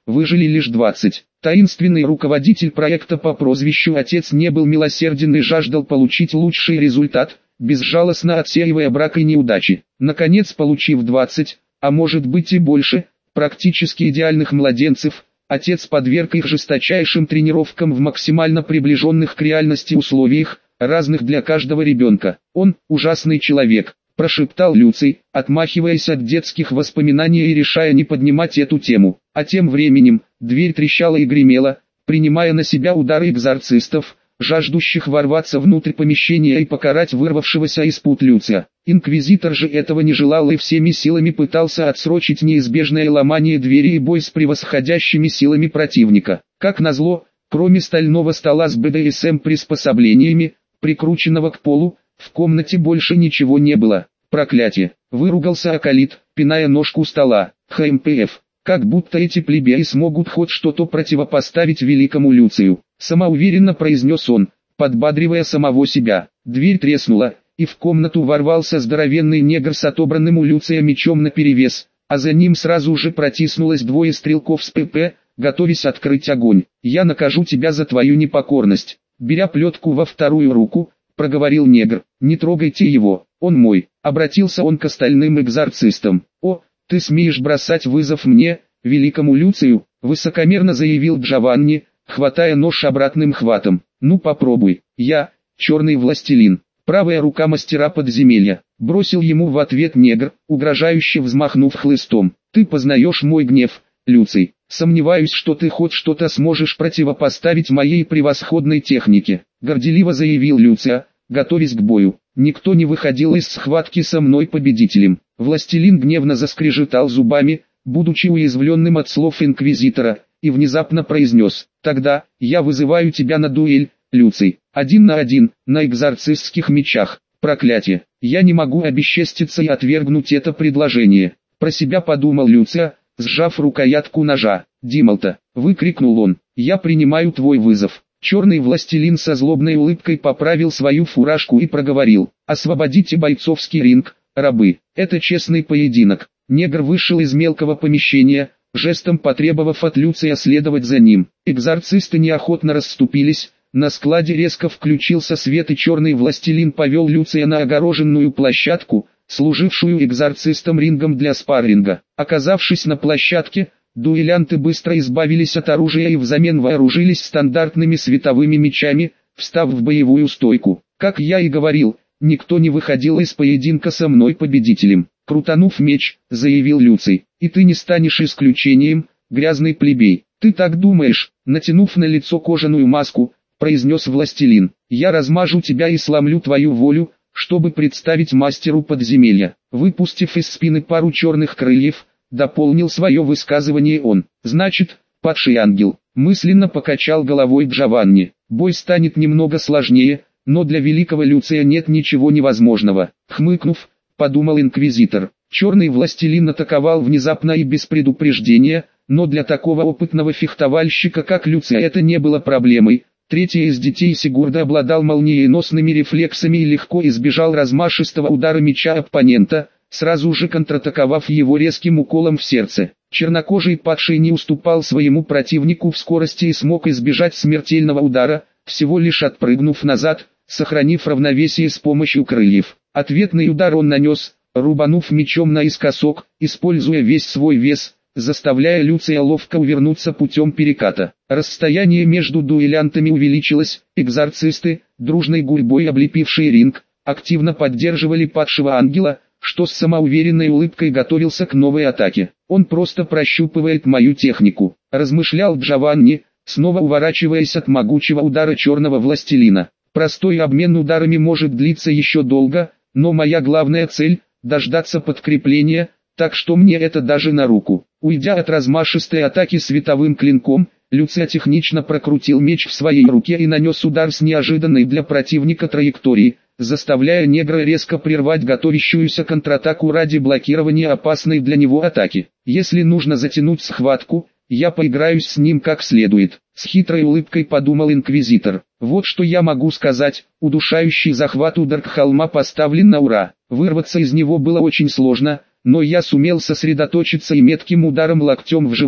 выжили лишь двадцать. Таинственный руководитель проекта по прозвищу «Отец» не был милосерден и жаждал получить лучший результат, безжалостно отсеивая брак и неудачи. Наконец, получив двадцать, а может быть и больше, практически идеальных младенцев, отец подверг их жесточайшим тренировкам в максимально приближенных к реальности условиях, разных для каждого ребенка. «Он – ужасный человек», – прошептал Люций, отмахиваясь от детских воспоминаний и решая не поднимать эту тему. А тем временем, дверь трещала и гремела, принимая на себя удары экзорцистов, жаждущих ворваться внутрь помещения и покарать вырвавшегося из пут Люция. Инквизитор же этого не желал и всеми силами пытался отсрочить неизбежное ломание двери и бой с превосходящими силами противника. Как назло, кроме стального стола с бэ дэ эс эм-приспособлениями, прикрученного к полу, в комнате больше ничего не было. Проклятие! Выругался Акалит, пиная ножку стола. ха эм пэ эф. Как будто эти плебеи смогут хоть что-то противопоставить великому Люцию. Самоуверенно произнес он, подбадривая самого себя. Дверь треснула, и в комнату ворвался здоровенный негр с отобранным у Люция мечом наперевес, а за ним сразу же протиснулось двое стрелков с пэ пэ, готовясь открыть огонь. «Я накажу тебя за твою непокорность», — беря плетку во вторую руку, проговорил негр. «Не трогайте его, он мой», — обратился он к остальным экзорцистам. «О, ты смеешь бросать вызов мне, великому Люцию», — высокомерно заявил Джованни, хватая нож обратным хватом. «Ну попробуй, я, черный властелин, правая рука мастера подземелья», — бросил ему в ответ негр, угрожающе взмахнув хлыстом. «Ты познаешь мой гнев, Люций. Сомневаюсь, что ты хоть что-то сможешь противопоставить моей превосходной технике», — горделиво заявил Люция, готовясь к бою. «Никто не выходил из схватки со мной победителем». Властелин гневно заскрежетал зубами, будучи уязвленным от слов инквизитора, и внезапно произнес: «Тогда, я вызываю тебя на дуэль, Люций, один на один, на экзорцистских мечах. Проклятие, я не могу обесчеститься и отвергнуть это предложение». Про себя подумал Люция, сжав рукоятку ножа. «Дималта!» — выкрикнул он, — «я принимаю твой вызов». Черный властелин со злобной улыбкой поправил свою фуражку и проговорил: «Освободите бойцовский ринг, рабы, это честный поединок». Негр вышел из мелкого помещения, жестом потребовав от Люция следовать за ним. Экзорцисты неохотно расступились, на складе резко включился свет и черный властелин повел Люция на огороженную площадку, служившую экзорцистам рингом для спарринга. Оказавшись на площадке, дуэлянты быстро избавились от оружия и взамен вооружились стандартными световыми мечами, встав в боевую стойку. «Как я и говорил, никто не выходил из поединка со мной победителем», — крутанув меч, заявил Люций. «И ты не станешь исключением, грязный плебей». «Ты так думаешь?» — натянув на лицо кожаную маску, произнес властелин. «Я размажу тебя и сломлю твою волю, чтобы представить мастеру подземелья». Выпустив из спины пару черных крыльев, дополнил свое высказывание он. «Значит, падший ангел», — мысленно покачал головой Джованни. «Бой станет немного сложнее, но для великого Люция нет ничего невозможного». Хмыкнув, подумал инквизитор. Черный властелин атаковал внезапно и без предупреждения, но для такого опытного фехтовальщика как Люция это не было проблемой. Третий из детей Сигурда обладал молниеносными рефлексами и легко избежал размашистого удара меча оппонента, сразу же контратаковав его резким уколом в сердце. Чернокожий падший не уступал своему противнику в скорости и смог избежать смертельного удара, всего лишь отпрыгнув назад, сохранив равновесие с помощью крыльев. Ответный удар он нанес, рубанув мечом наискосок, используя весь свой вес, заставляя Люция ловко увернуться путем переката. Расстояние между дуэлянтами увеличилось, экзорцисты, дружной гурьбой облепившие ринг, активно поддерживали падшего ангела, что с самоуверенной улыбкой готовился к новой атаке. «Он просто прощупывает мою технику», — размышлял Джованни, снова уворачиваясь от могучего удара черного властелина. «Простой обмен ударами может длиться еще долго, но моя главная цель — дождаться подкрепления, так что мне это даже на руку». Уйдя от размашистой атаки световым клинком, Люция технично прокрутил меч в своей руке и нанес удар с неожиданной для противника траектории, заставляя негра резко прервать готовящуюся контратаку ради блокирования опасной для него атаки. «Если нужно затянуть схватку, я поиграюсь с ним как следует», — с хитрой улыбкой подумал инквизитор. «Вот что я могу сказать, удушающий захват у Даркхолма поставлен на ура. Вырваться из него было очень сложно, но я сумел сосредоточиться и метким ударом локтем в живот,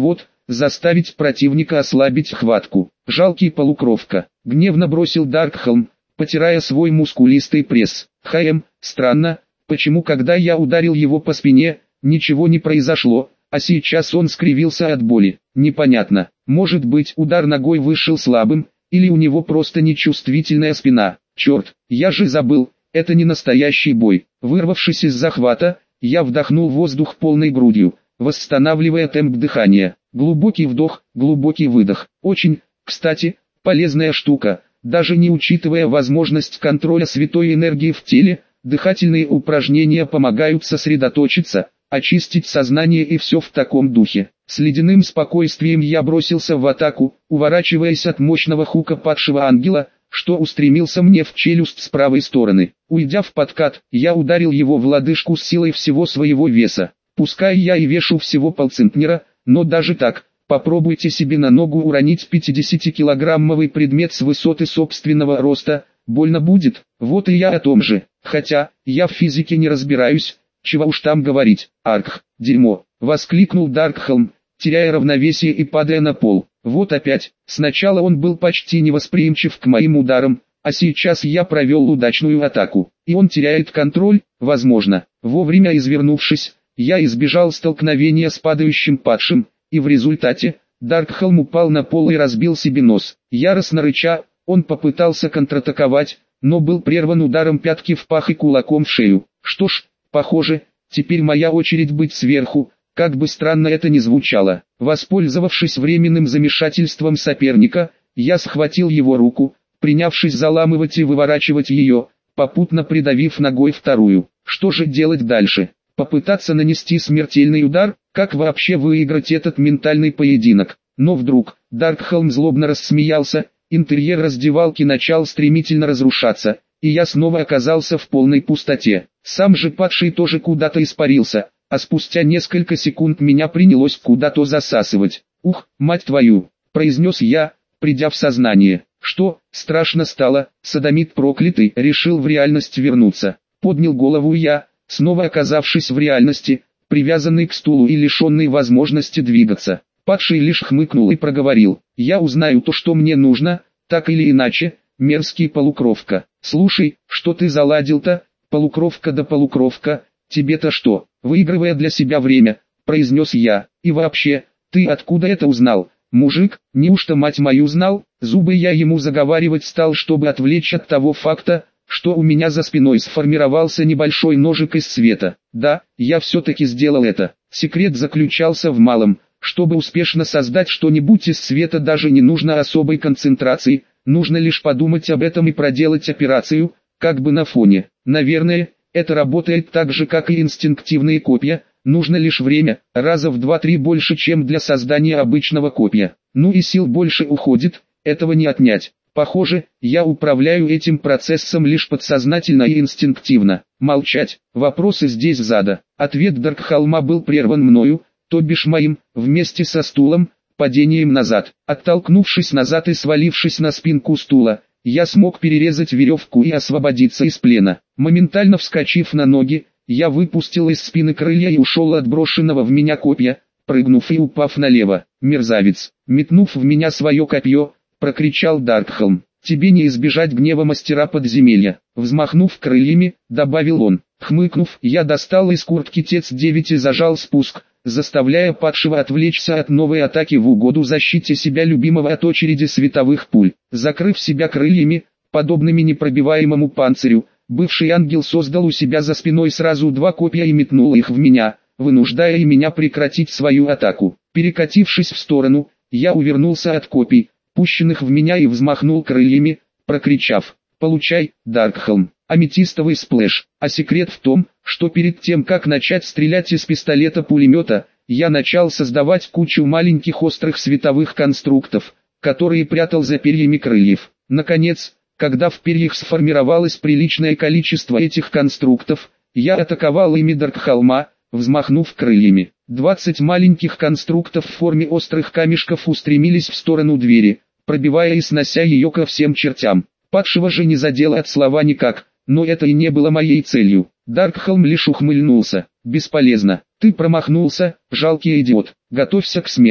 заставить противника ослабить хватку. Жалкий полукровка, гневно бросил Даркхолм, потирая свой мускулистый пресс. Хм, странно, почему когда я ударил его по спине, ничего не произошло, а сейчас он скривился от боли. Непонятно, может быть удар ногой вышел слабым, или у него просто нечувствительная спина. Черт, я же забыл, это не настоящий бой. Вырвавшись из захвата, я вдохнул воздух полной грудью, восстанавливая темп дыхания. Глубокий вдох, глубокий выдох. Очень, кстати, полезная штука. Даже не учитывая возможность контроля святой энергии в теле, дыхательные упражнения помогают сосредоточиться, очистить сознание и все в таком духе. С ледяным спокойствием я бросился в атаку, уворачиваясь от мощного хука падшего ангела, что устремился мне в челюсть с правой стороны. Уйдя в подкат, я ударил его в лодыжку с силой всего своего веса. Пускай я и вешу всего полцентнера, но даже так, попробуйте себе на ногу уронить пятидесятикилограммовый предмет с высоты собственного роста, больно будет. Вот и я о том же, хотя, я в физике не разбираюсь, чего уж там говорить. Арх, дерьмо, воскликнул Даркхолм, теряя равновесие и падая на пол. Вот опять, сначала он был почти невосприимчив к моим ударам, а сейчас я провел удачную атаку, и он теряет контроль, возможно. Вовремя извернувшись, я избежал столкновения с падающим падшим, и в результате, Даркхолм упал на пол и разбил себе нос. Яростно рыча, он попытался контратаковать, но был прерван ударом пятки в пах и кулаком в шею. Что ж, похоже, теперь моя очередь быть сверху, как бы странно это ни звучало. Воспользовавшись временным замешательством соперника, я схватил его руку, принявшись заламывать и выворачивать ее, попутно придавив ногой вторую. Что же делать дальше? Попытаться нанести смертельный удар? Как вообще выиграть этот ментальный поединок? Но вдруг, Даркхолм злобно рассмеялся, интерьер раздевалки начал стремительно разрушаться, и я снова оказался в полной пустоте. Сам же падший тоже куда-то испарился, а спустя несколько секунд меня принялось куда-то засасывать. «Ух, мать твою!» – произнес я, придя в сознание. Что, страшно стало, содомит проклятый, решил в реальность вернуться. Поднял голову я, снова оказавшись в реальности, привязанный к стулу и лишенный возможности двигаться. Падший лишь хмыкнул и проговорил: «Я узнаю то, что мне нужно, так или иначе, мерзкий полукровка. Слушай, что ты заладил-то, полукровка да полукровка, тебе-то что?» Выигрывая для себя время, произнес я. «И вообще, ты откуда это узнал, мужик? Неужто мать мою знал?» Зубы я ему заговаривать стал, чтобы отвлечь от того факта, что у меня за спиной сформировался небольшой ножик из света. Да, я все-таки сделал это. Секрет заключался в малом. Чтобы успешно создать что-нибудь из света, даже не нужно особой концентрации, нужно лишь подумать об этом и проделать операцию, как бы на фоне. Наверное, это работает так же, как и инстинктивные копья, нужно лишь время, раза в два-три больше, чем для создания обычного копья. Ну и сил больше уходит, этого не отнять. Похоже, я управляю этим процессом лишь подсознательно и инстинктивно. Молчать. Вопросы здесь зада. Ответ Даркхолма был прерван мною, то бишь моим, вместе со стулом, падением назад. Оттолкнувшись назад и свалившись на спинку стула, я смог перерезать веревку и освободиться из плена. Моментально вскочив на ноги, я выпустил из спины крылья и ушел от брошенного в меня копья, прыгнув и упав налево. Мерзавец, метнув в меня свое копье, прокричал Даркхолм: «Тебе не избежать гнева мастера подземелья». Взмахнув крыльями, добавил он. Хмыкнув, я достал из куртки Тец девять и зажал спуск, заставляя падшего отвлечься от новой атаки в угоду защите себя любимого от очереди световых пуль. Закрыв себя крыльями, подобными непробиваемому панцирю, бывший ангел создал у себя за спиной сразу два копья и метнул их в меня, вынуждая и меня прекратить свою атаку. Перекатившись в сторону, я увернулся от копий, пущенных в меня, и взмахнул крыльями, прокричав: «Получай, Даркхолм!» Аметистовый сплэш. А секрет в том, что перед тем, как начать стрелять из пистолета-пулемета, я начал создавать кучу маленьких острых световых конструктов, которые прятал за перьями крыльев. Наконец, когда в перьях сформировалось приличное количество этих конструктов, я атаковал ими Даркхолма, взмахнув крыльями. Двадцать маленьких конструктов в форме острых камешков устремились в сторону двери, пробивая и снося ее ко всем чертям. Падшего же не задело от слова никак, но это и не было моей целью. Даркхолм лишь ухмыльнулся. «Бесполезно, ты промахнулся, жалкий идиот, готовься к смерти».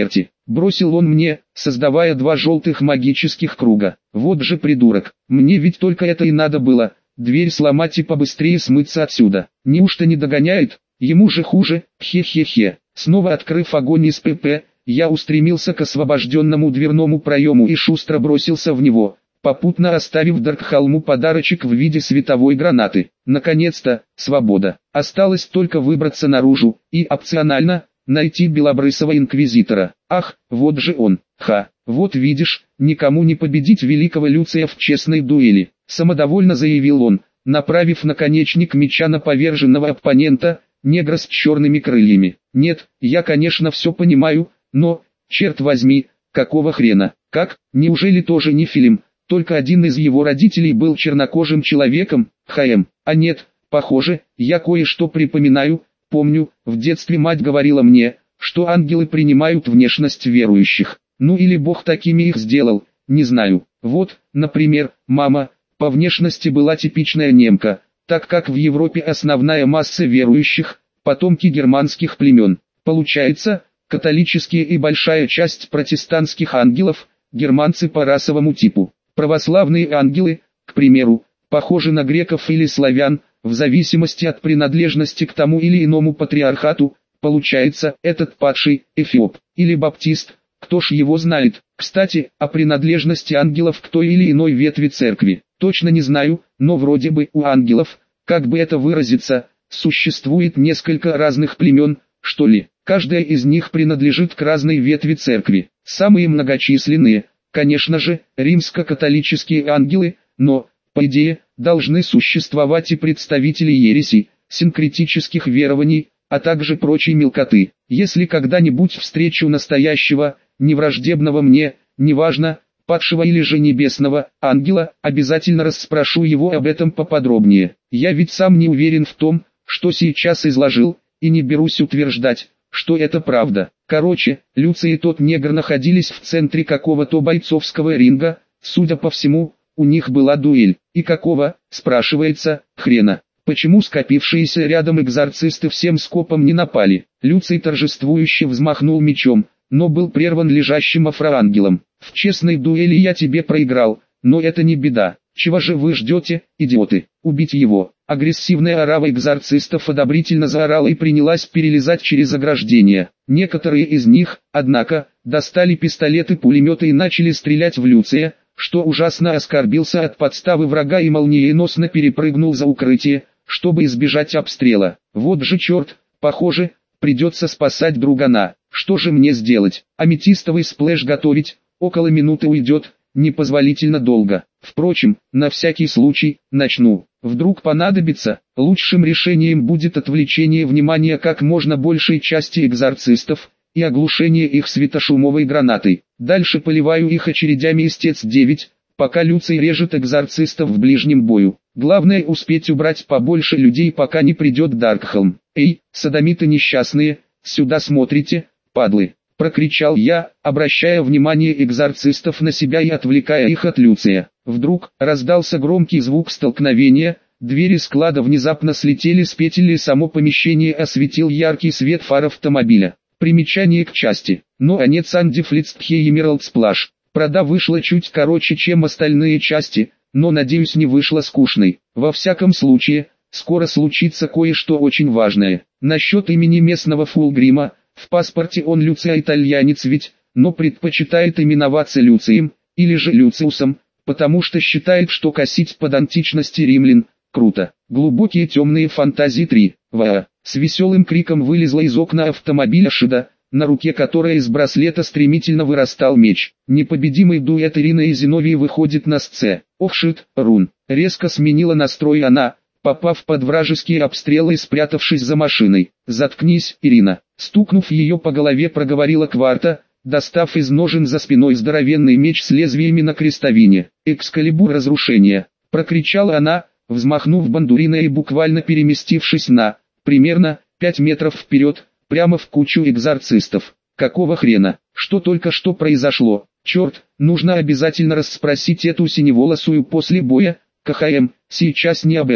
бросил он мне, создавая два желтых магических круга. Вот же придурок, мне ведь только это и надо было, дверь сломать и побыстрее смыться отсюда. Неужто не догоняет? Ему же хуже, хе-хе-хе. Снова открыв огонь из ПП, я устремился к освобожденному дверному проему и шустро бросился в него, попутно оставив Даркхолму подарочек в виде световой гранаты. Наконец-то, свобода. Осталось только выбраться наружу и, опционально, найти белобрысого инквизитора. Ах, вот же он. Ха, вот видишь, никому не победить великого Люция в честной дуэли. Самодовольно заявил он, направив наконечник меча на поверженного оппонента, негра с черными крыльями. Нет, я конечно все понимаю, но, черт возьми, какого хрена? Как, неужели тоже не фильм? Только один из его родителей был чернокожим человеком, ха-эм. А нет, похоже, я кое-что припоминаю. Помню, в детстве мать говорила мне, что ангелы принимают внешность верующих. Ну или Бог такими их сделал, не знаю. Вот, например, мама, по внешности была типичная немка, так как в Европе основная масса верующих – потомки германских племен. Получается, католические и большая часть протестантских ангелов – германцы по расовому типу. Православные ангелы, к примеру, похожи на греков или славян, в зависимости от принадлежности к тому или иному патриархату. Получается, этот падший, эфиоп, или баптист, кто ж его знает. Кстати, о принадлежности ангелов к той или иной ветви церкви, точно не знаю, но вроде бы у ангелов, как бы это выразиться, существует несколько разных племен, что ли. Каждая из них принадлежит к разной ветви церкви. Самые многочисленные, конечно же, римско-католические ангелы, но, по идее, должны существовать и представители ересей, синкретических верований, а также прочей мелкоты. Если когда-нибудь встречу настоящего, невраждебного мне, неважно, падшего или же небесного ангела, обязательно расспрошу его об этом поподробнее. Я ведь сам не уверен в том, что сейчас изложил, и не берусь утверждать, что это правда. Короче, Люций и тот негр находились в центре какого-то бойцовского ринга, судя по всему, у них была дуэль. И какого, спрашивается, хрена? Почему скопившиеся рядом экзорцисты всем скопом не напали? Люций торжествующе взмахнул мечом, но был прерван лежащим афроангелом. В честной дуэли я тебе проиграл, но это не беда. Чего же вы ждете, идиоты? Убить его. Агрессивная орава экзорцистов одобрительно заорала и принялась перелезать через ограждение. Некоторые из них, однако, достали пистолеты-пулеметы и начали стрелять в Люция, что ужасно оскорбился от подставы врага и молниеносно перепрыгнул за укрытие, чтобы избежать обстрела. Вот же черт, похоже, придется спасать другана. Что же мне сделать? Аметистовый сплэш готовить, около минуты уйдет, непозволительно долго. Впрочем, на всякий случай, начну. Вдруг понадобится, лучшим решением будет отвлечение внимания как можно большей части экзорцистов и оглушение их светошумовой гранатой. Дальше поливаю их очередями из Т Ц девять, пока Люций режет экзорцистов в ближнем бою. Главное успеть убрать побольше людей, пока не придет Даркхолм. «Эй, содомиты несчастные, сюда смотрите, падлы!» — прокричал я, обращая внимание экзорцистов на себя и отвлекая их от Люция. Вдруг раздался громкий звук столкновения, двери склада внезапно слетели с петель и само помещение осветил яркий свет фар автомобиля. Примечание к части. Но анец Андифлицтхе Эмералд Сплаш. Прода вышла чуть короче, чем остальные части, но надеюсь не вышла скучной. Во всяком случае, скоро случится кое-что очень важное. Насчет имени местного Фулгрима, в паспорте он Люция итальянец ведь, но предпочитает именоваться Люцием, или же Люциусом, потому что считает, что косить под античности римлян – круто. Глубокие темные фантазии три. Ва. С веселым криком вылезла из окна автомобиля Шида, на руке которой из браслета стремительно вырастал меч. Непобедимый дуэт Ирины и Зиновий выходит на сцену. Ох шит, рун. Резко сменила настрой она, попав под вражеские обстрелы и спрятавшись за машиной. «Заткнись, Ирина!» Стукнув ее по голове, проговорила Кварта, достав из ножен за спиной здоровенный меч с лезвиями на крестовине. «Экскалибур разрушения!» — прокричала она, взмахнув бандуриной и буквально переместившись на, примерно, пять метров вперед, прямо в кучу экзорцистов. Какого хрена? Что только что произошло? Черт, нужно обязательно расспросить эту синеволосую после боя. КХМ, сейчас не об этом.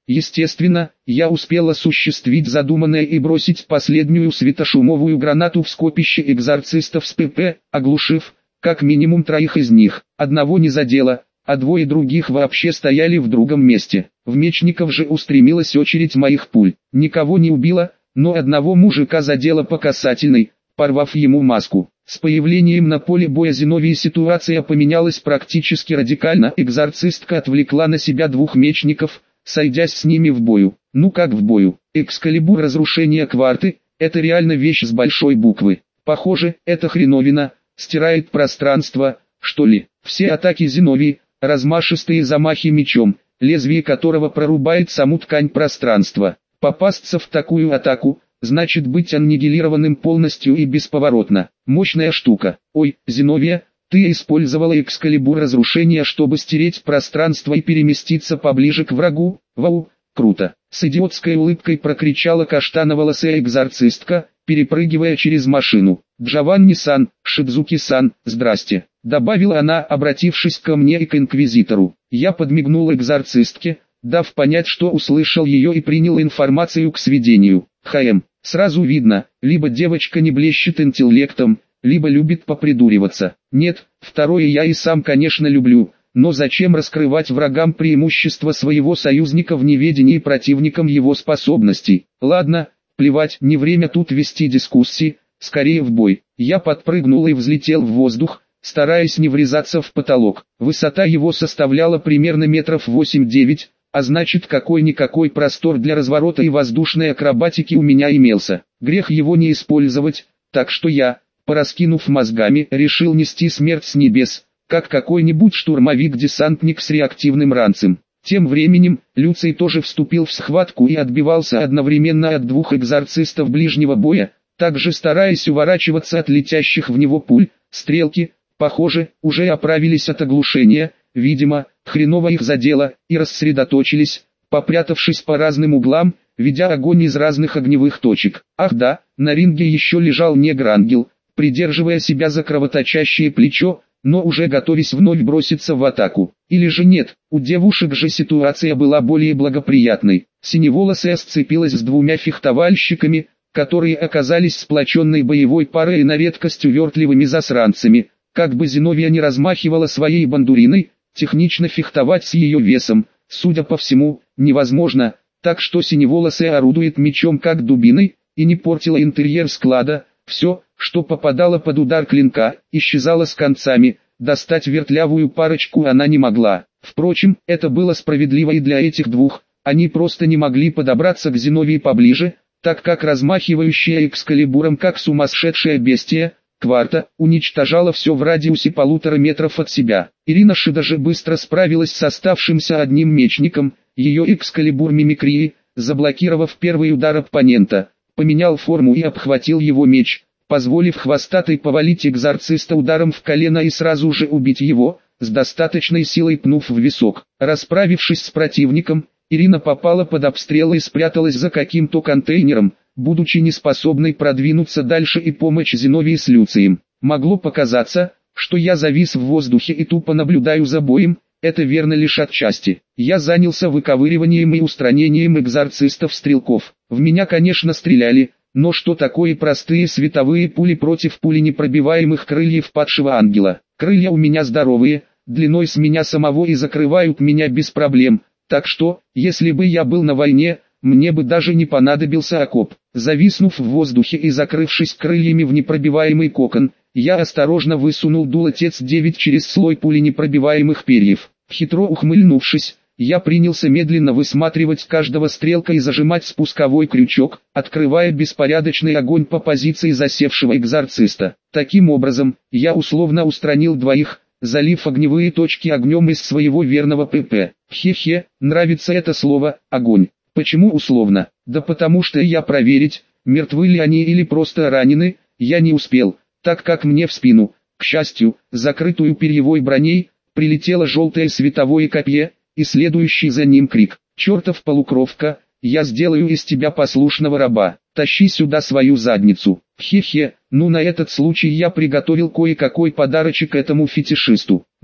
Естественно, я успел осуществить задуманное и бросить последнюю светошумовую гранату в скопище экзорцистов с ПП, оглушив, как минимум троих из них. Одного не задело, а двое других вообще стояли в другом месте. В мечников же устремилась очередь моих пуль. Никого не убила, но одного мужика задело по касательной, порвав ему маску. С появлением на поле боя Зиновия ситуация поменялась практически радикально. Экзорцистка отвлекла на себя двух мечников, сойдясь с ними в бою. Ну как в бою? Экскалибур разрушения кварты – это реально вещь с большой буквы. Похоже, эта хреновина стирает пространство, что ли. Все атаки Зиновии – размашистые замахи мечом, лезвие которого прорубает саму ткань пространства. Попасться в такую атаку – значит быть аннигилированным полностью и бесповоротно. Мощная штука. Ой, Зиновия, ты использовала экскалибур разрушения, чтобы стереть пространство и переместиться поближе к врагу? Вау, круто. С идиотской улыбкой прокричала каштановолосая экзорцистка, перепрыгивая через машину. Джованни-сан, Шидзуки-сан, здрасте. Добавила она, обратившись ко мне и к инквизитору. Я подмигнул экзорцистке, дав понять, что услышал ее и принял информацию к сведению. ХМ. Сразу видно, либо девочка не блещет интеллектом, либо любит попридуриваться. Нет, второе я и сам конечно люблю, но зачем раскрывать врагам преимущество своего союзника в неведении противникам его способностей? Ладно, плевать, не время тут вести дискуссии, скорее в бой. Я подпрыгнул и взлетел в воздух, стараясь не врезаться в потолок. Высота его составляла примерно метров восемь-девять, а значит какой-никакой простор для разворота и воздушной акробатики у меня имелся. Грех его не использовать, так что я, пораскинув мозгами, решил нести смерть с небес, как какой-нибудь штурмовик-десантник с реактивным ранцем. Тем временем, Люций тоже вступил в схватку и отбивался одновременно от двух экзорцистов ближнего боя, также стараясь уворачиваться от летящих в него пуль. Стрелки, похоже, уже оправились от оглушения, видимо, хреново их задело, и рассредоточились, попрятавшись по разным углам, ведя огонь из разных огневых точек. Ах да, на ринге еще лежал негр-ангел, придерживая себя за кровоточащее плечо, но уже готовясь вновь броситься в атаку. Или же нет, у девушек же ситуация была более благоприятной. Синеволосая сцепилась с двумя фехтовальщиками, которые оказались сплоченной боевой парой и на редкость увертливыми засранцами. Как бы Зиновия не размахивала своей бандуриной, технично фехтовать с ее весом, судя по всему, невозможно, так что синеволосая орудует мечом как дубиной, и не портила интерьер склада. Все, что попадало под удар клинка, исчезало с концами, достать вертлявую парочку она не могла. Впрочем, это было справедливо и для этих двух, они просто не могли подобраться к Зиновии поближе, так как размахивающая экскалибуром как сумасшедшая бестия, Кварта уничтожала все в радиусе полутора метров от себя. Ирина Шида же быстро справилась с оставшимся одним мечником, ее экскалибур мимикрии, заблокировав первый удар оппонента, поменял форму и обхватил его меч, позволив хвостатой повалить экзорциста ударом в колено и сразу же убить его, с достаточной силой пнув в висок. Расправившись с противником, Ирина попала под обстрел и спряталась за каким-то контейнером, будучи неспособной продвинуться дальше и помочь Зиновии с Люцием. Могло показаться, что я завис в воздухе и тупо наблюдаю за боем, это верно лишь отчасти. Я занялся выковыриванием и устранением экзорцистов-стрелков. В меня, конечно, стреляли, но что такое простые световые пули против пуленепробиваемых крыльев падшего ангела? Крылья у меня здоровые, длиной с меня самого и закрывают меня без проблем, так что, если бы я был на войне, мне бы даже не понадобился окоп. Зависнув в воздухе и закрывшись крыльями в непробиваемый кокон, я осторожно высунул дуло Т Ц девять через слой пуленепробиваемых перьев. Хитро ухмыльнувшись, я принялся медленно высматривать каждого стрелка и зажимать спусковой крючок, открывая беспорядочный огонь по позиции засевшего экзорциста. Таким образом, я условно устранил двоих, залив огневые точки огнем из своего верного П П. Хе-хе, нравится это слово «огонь». Почему условно? Да потому что я проверить, мертвы ли они или просто ранены, я не успел, так как мне в спину, к счастью, закрытую перьевой броней, прилетело желтое световое копье, и следующий за ним крик: «Чертов полукровка, я сделаю из тебя послушного раба, тащи сюда свою задницу». Хе-хе, ну на этот случай я приготовил кое-какой подарочек этому фетишисту.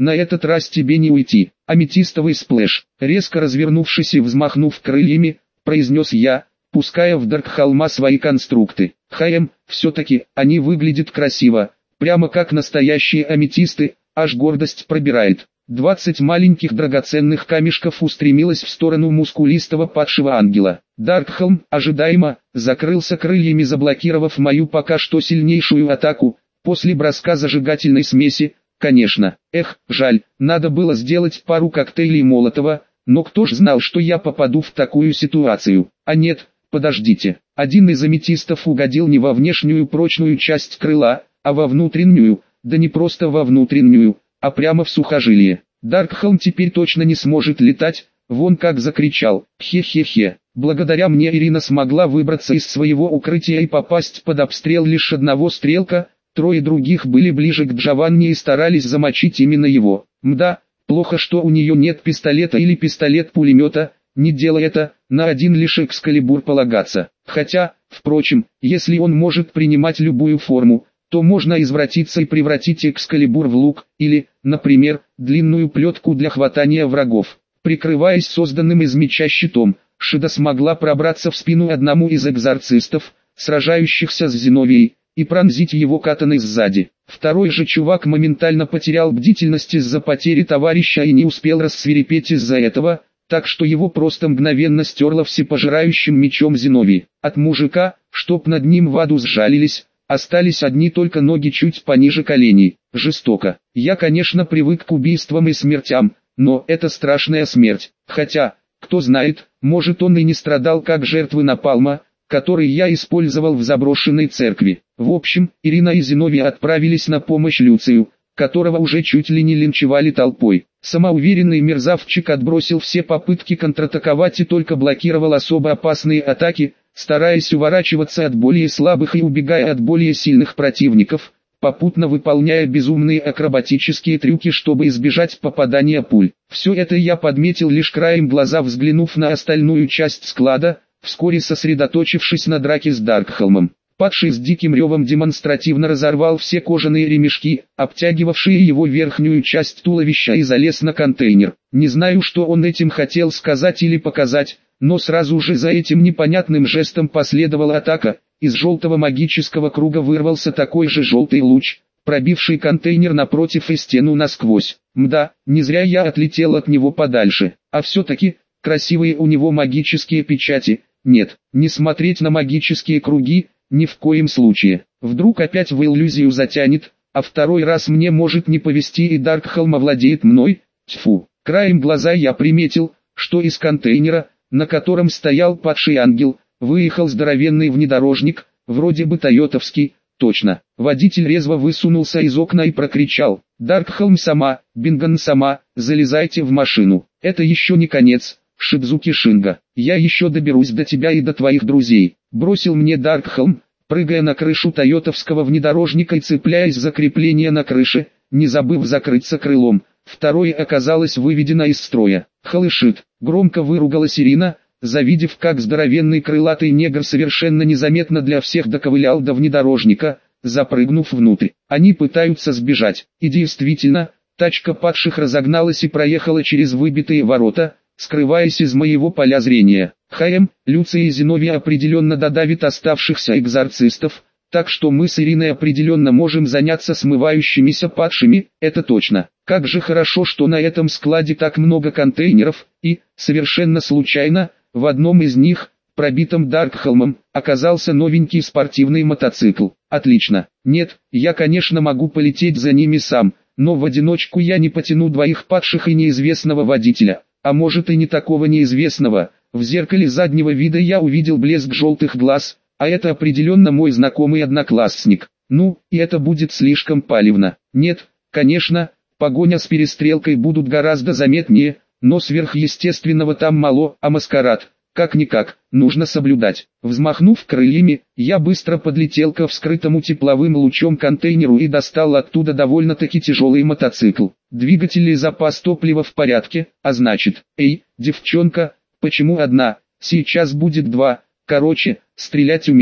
на этот раз тебе не уйти. Аметистовый сплэш. Резко развернувшись и взмахнув крыльями, произнес я, пуская в Даркхолма свои конструкты. Хм, все-таки, они выглядят красиво, прямо как настоящие аметисты, аж гордость пробирает. Двадцать маленьких драгоценных камешков устремилось в сторону мускулистого падшего ангела. Даркхолм, ожидаемо, закрылся крыльями, заблокировав мою пока что сильнейшую атаку, после броска зажигательной смеси, конечно. Эх, жаль, надо было сделать пару коктейлей Молотова, но кто ж знал, что я попаду в такую ситуацию. А нет, подождите, один из аметистов угодил не во внешнюю прочную часть крыла, а во внутреннюю, да не просто во внутреннюю, а прямо в сухожилие. Даркхолм теперь точно не сможет летать, вон как закричал, хе-хе-хе. Благодаря мне Ирина смогла выбраться из своего укрытия и попасть под обстрел лишь одного стрелка, трое других были ближе к Джованни и старались замочить именно его. Мда, плохо, что у нее нет пистолета или пистолет-пулемета, не делай это, на один лишь экскалибур полагаться. Хотя, впрочем, если он может принимать любую форму, то можно извратиться и превратить экскалибур в лук, или, например, длинную плетку для хватания врагов. Прикрываясь созданным из меча щитом, Шида смогла пробраться в спину одному из экзорцистов, сражающихся с Зиновией, и пронзить его катаной сзади. Второй же чувак моментально потерял бдительность из-за потери товарища и не успел рассвирепеть из-за этого, так что его просто мгновенно стерло всепожирающим мечом Зиновий. От мужика, чтоб над ним в аду сжалились, остались одни только ноги чуть пониже коленей. Жестоко. Я, конечно, привык к убийствам и смертям, но это страшная смерть. Хотя, кто знает, может он и не страдал как жертвы напалма, который я использовал в заброшенной церкви. В общем, Ирина и Зиновий отправились на помощь Люцию, которого уже чуть ли не линчевали толпой. Самоуверенный мерзавчик отбросил все попытки контратаковать и только блокировал особо опасные атаки, стараясь уворачиваться от более слабых и убегая от более сильных противников, попутно выполняя безумные акробатические трюки, чтобы избежать попадания пуль. Все это я подметил лишь краем глаза, взглянув на остальную часть склада, вскоре сосредоточившись на драке с Даркхолмом. Падший с диким ревом демонстративно разорвал все кожаные ремешки, обтягивавшие его верхнюю часть туловища, и залез на контейнер. Не знаю, что он этим хотел сказать или показать, но сразу же за этим непонятным жестом последовала атака. Из желтого магического круга вырвался такой же желтый луч, пробивший контейнер напротив и стену насквозь. Мда, не зря я отлетел от него подальше. А все-таки, красивые у него магические печати. Нет, не смотреть на магические круги, ни в коем случае. Вдруг опять в иллюзию затянет, а второй раз мне может не повезти и Даркхолм овладеет мной. Тьфу. Краем глаза я приметил, что из контейнера, на котором стоял падший ангел, выехал здоровенный внедорожник, вроде бы тойотовский, точно. Водитель резво высунулся из окна и прокричал: «Даркхолм сама, Бинган сама, залезайте в машину. Это еще не конец, Шидзуки Шинга. Я еще доберусь до тебя и до твоих друзей», — бросил мне Даркхолм, прыгая на крышу тойотовского внедорожника и цепляясь за крепление на крыше, не забыв закрыться крылом. Второе оказалось выведено из строя. «Халышит!» — громко выругалась Ирина, завидев, как здоровенный крылатый негр совершенно незаметно для всех доковылял до внедорожника, запрыгнув внутрь. Они пытаются сбежать. И действительно, тачка падших разогналась и проехала через выбитые ворота, скрываясь из моего поля зрения. Хм, Люция и Зиновий определенно додавит оставшихся экзорцистов, так что мы с Ириной определенно можем заняться смывающимися падшими, это точно. Как же хорошо, что на этом складе так много контейнеров, и, совершенно случайно, в одном из них, пробитом Даркхолмом, оказался новенький спортивный мотоцикл. Отлично. Нет, я, конечно, могу полететь за ними сам, но в одиночку я не потяну двоих падших и неизвестного водителя. А может и не такого неизвестного. В зеркале заднего вида я увидел блеск желтых глаз, а это определенно мой знакомый одноклассник. Ну, и это будет слишком палевно. Нет, конечно, погоня с перестрелкой будут гораздо заметнее, но сверхъестественного там мало, а маскарад, как-никак, нужно соблюдать. Взмахнув крыльями, я быстро подлетел ко вскрытому тепловым лучом контейнеру и достал оттуда довольно-таки тяжелый мотоцикл. Двигатель и запас топлива в порядке, а значит, эй, девчонка, почему одна, сейчас будет два, короче, стрелять умеешь.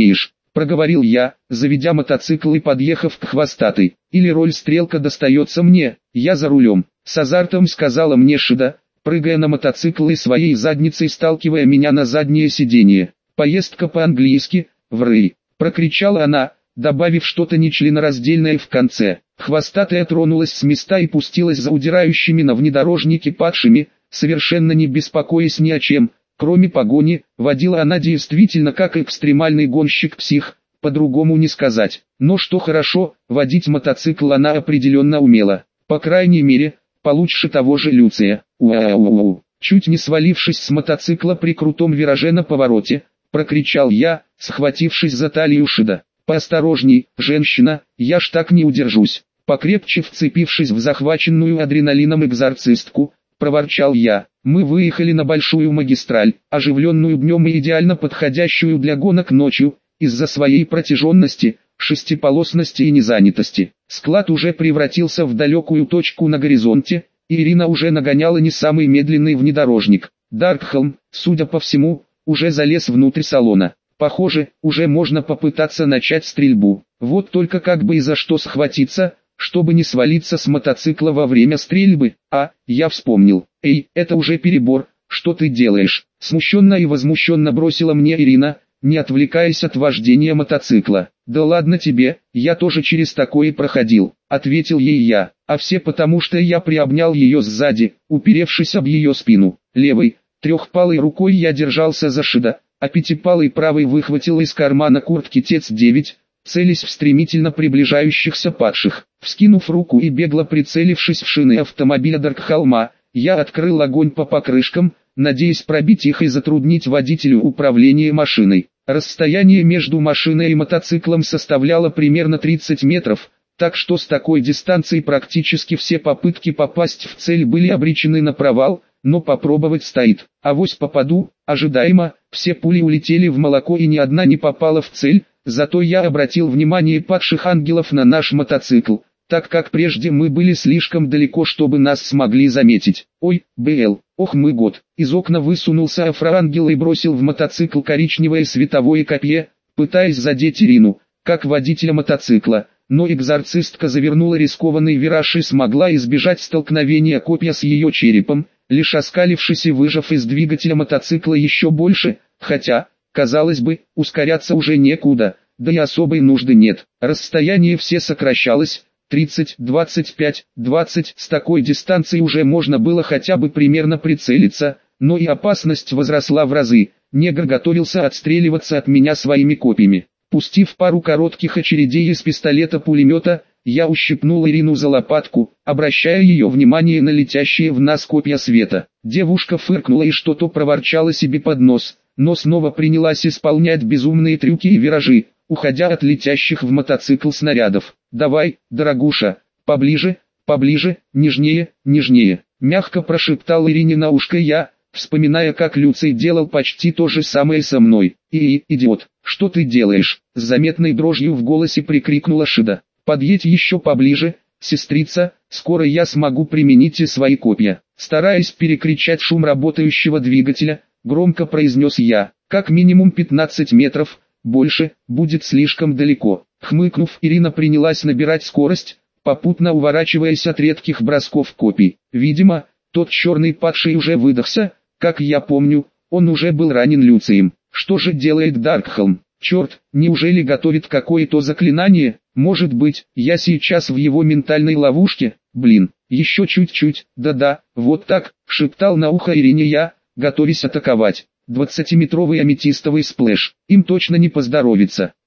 проговорил я, заведя мотоцикл и подъехав к хвостатой. Или роль стрелка достается мне, я за рулем. С азартом сказала мне Шида, прыгая на мотоцикл и своей задницей сталкивая меня на заднее сиденье. Поездка по-английски, в ры, прокричала она, добавив что-то нечленораздельное в конце. Хвостатая тронулась с места и пустилась за удирающими на внедорожнике падшими, совершенно не беспокоясь ни о чем, кроме погони. Водила она действительно как экстремальный гонщик-псих, по-другому не сказать. Но что хорошо, водить мотоцикл она определенно умела. По крайней мере, получше того же Люция. Уау! Чуть не свалившись с мотоцикла при крутом вираже на повороте, прокричал я, схватившись за талию Шида. «Поосторожней, женщина, я ж так не удержусь». Покрепче вцепившись в захваченную адреналином экзорцистку, проворчал я. Мы выехали на большую магистраль, оживленную днем и идеально подходящую для гонок ночью, из-за своей протяженности, шестиполосности и незанятости. Склад уже превратился в далекую точку на горизонте, и Ирина уже нагоняла не самый медленный внедорожник. Даркхолм, судя по всему, уже залез внутрь салона. Похоже, уже можно попытаться начать стрельбу. Вот только как бы и за что схватиться, чтобы не свалиться с мотоцикла во время стрельбы. А, я вспомнил. Эй, это уже перебор, что ты делаешь? Смущенно и возмущенно бросила мне Ирина, не отвлекаясь от вождения мотоцикла. Да ладно тебе, я тоже через такое проходил, ответил ей я. А все потому, что я приобнял ее сзади, уперевшись об ее спину. Левой, трехпалой рукой я держался за Шида, а пятипалой правой выхватил из кармана куртки Тец девять, целясь в стремительно приближающихся падших. Вскинув руку и бегло прицелившись в шины автомобиля Даркхолма, я открыл огонь по покрышкам, надеясь пробить их и затруднить водителю управления машиной. Расстояние между машиной и мотоциклом составляло примерно тридцать метров, так что с такой дистанции практически все попытки попасть в цель были обречены на провал, но попробовать стоит. Авось попаду. Ожидаемо, все пули улетели в молоко и ни одна не попала в цель, зато я обратил внимание падших ангелов на наш мотоцикл, так как прежде мы были слишком далеко, чтобы нас смогли заметить. Ой, БЛ, ох мы год. Из окна высунулся афроангел и бросил в мотоцикл коричневое световое копье, пытаясь задеть Ирину, как водителя мотоцикла, но экзорцистка завернула рискованный вираж и смогла избежать столкновения копья с ее черепом, лишь оскалившись и выжав из двигателя мотоцикла еще больше, хотя, казалось бы, ускоряться уже некуда, да и особой нужды нет. Расстояние все сокращалось, тридцать, двадцать пять, двадцать, с такой дистанции уже можно было хотя бы примерно прицелиться, но и опасность возросла в разы. Негр готовился отстреливаться от меня своими копьями. Пустив пару коротких очередей из пистолета-пулемета, я ущипнул Ирину за лопатку, обращая ее внимание на летящие в нас копья света. Девушка фыркнула и что-то проворчала себе под нос, но снова принялась исполнять безумные трюки и виражи, уходя от летящих в мотоцикл снарядов. «Давай, дорогуша, поближе, поближе, нежнее, нежнее», мягко прошептал Ирине на ушко я, вспоминая, как Люций делал почти то же самое со мной. «И, идиот, что ты делаешь?» С заметной дрожью в голосе прикрикнула Шида. «Подъедь еще поближе, сестрица, скоро я смогу применить и свои копья». Стараясь перекричать шум работающего двигателя, громко произнес я. «Как минимум пятнадцать метров, больше, будет слишком далеко». Хмыкнув, Ирина принялась набирать скорость, попутно уворачиваясь от редких бросков копий. Видимо, тот черный падший уже выдохся, как я помню, он уже был ранен Люцием. Что же делает Даркхолм? Черт, неужели готовит какое-то заклинание? Может быть, я сейчас в его ментальной ловушке? Блин, еще чуть-чуть, да-да, вот так, шептал на ухо Ирине я, готовясь атаковать. Двадцатиметровый аметистовый сплэш, им точно не поздоровится.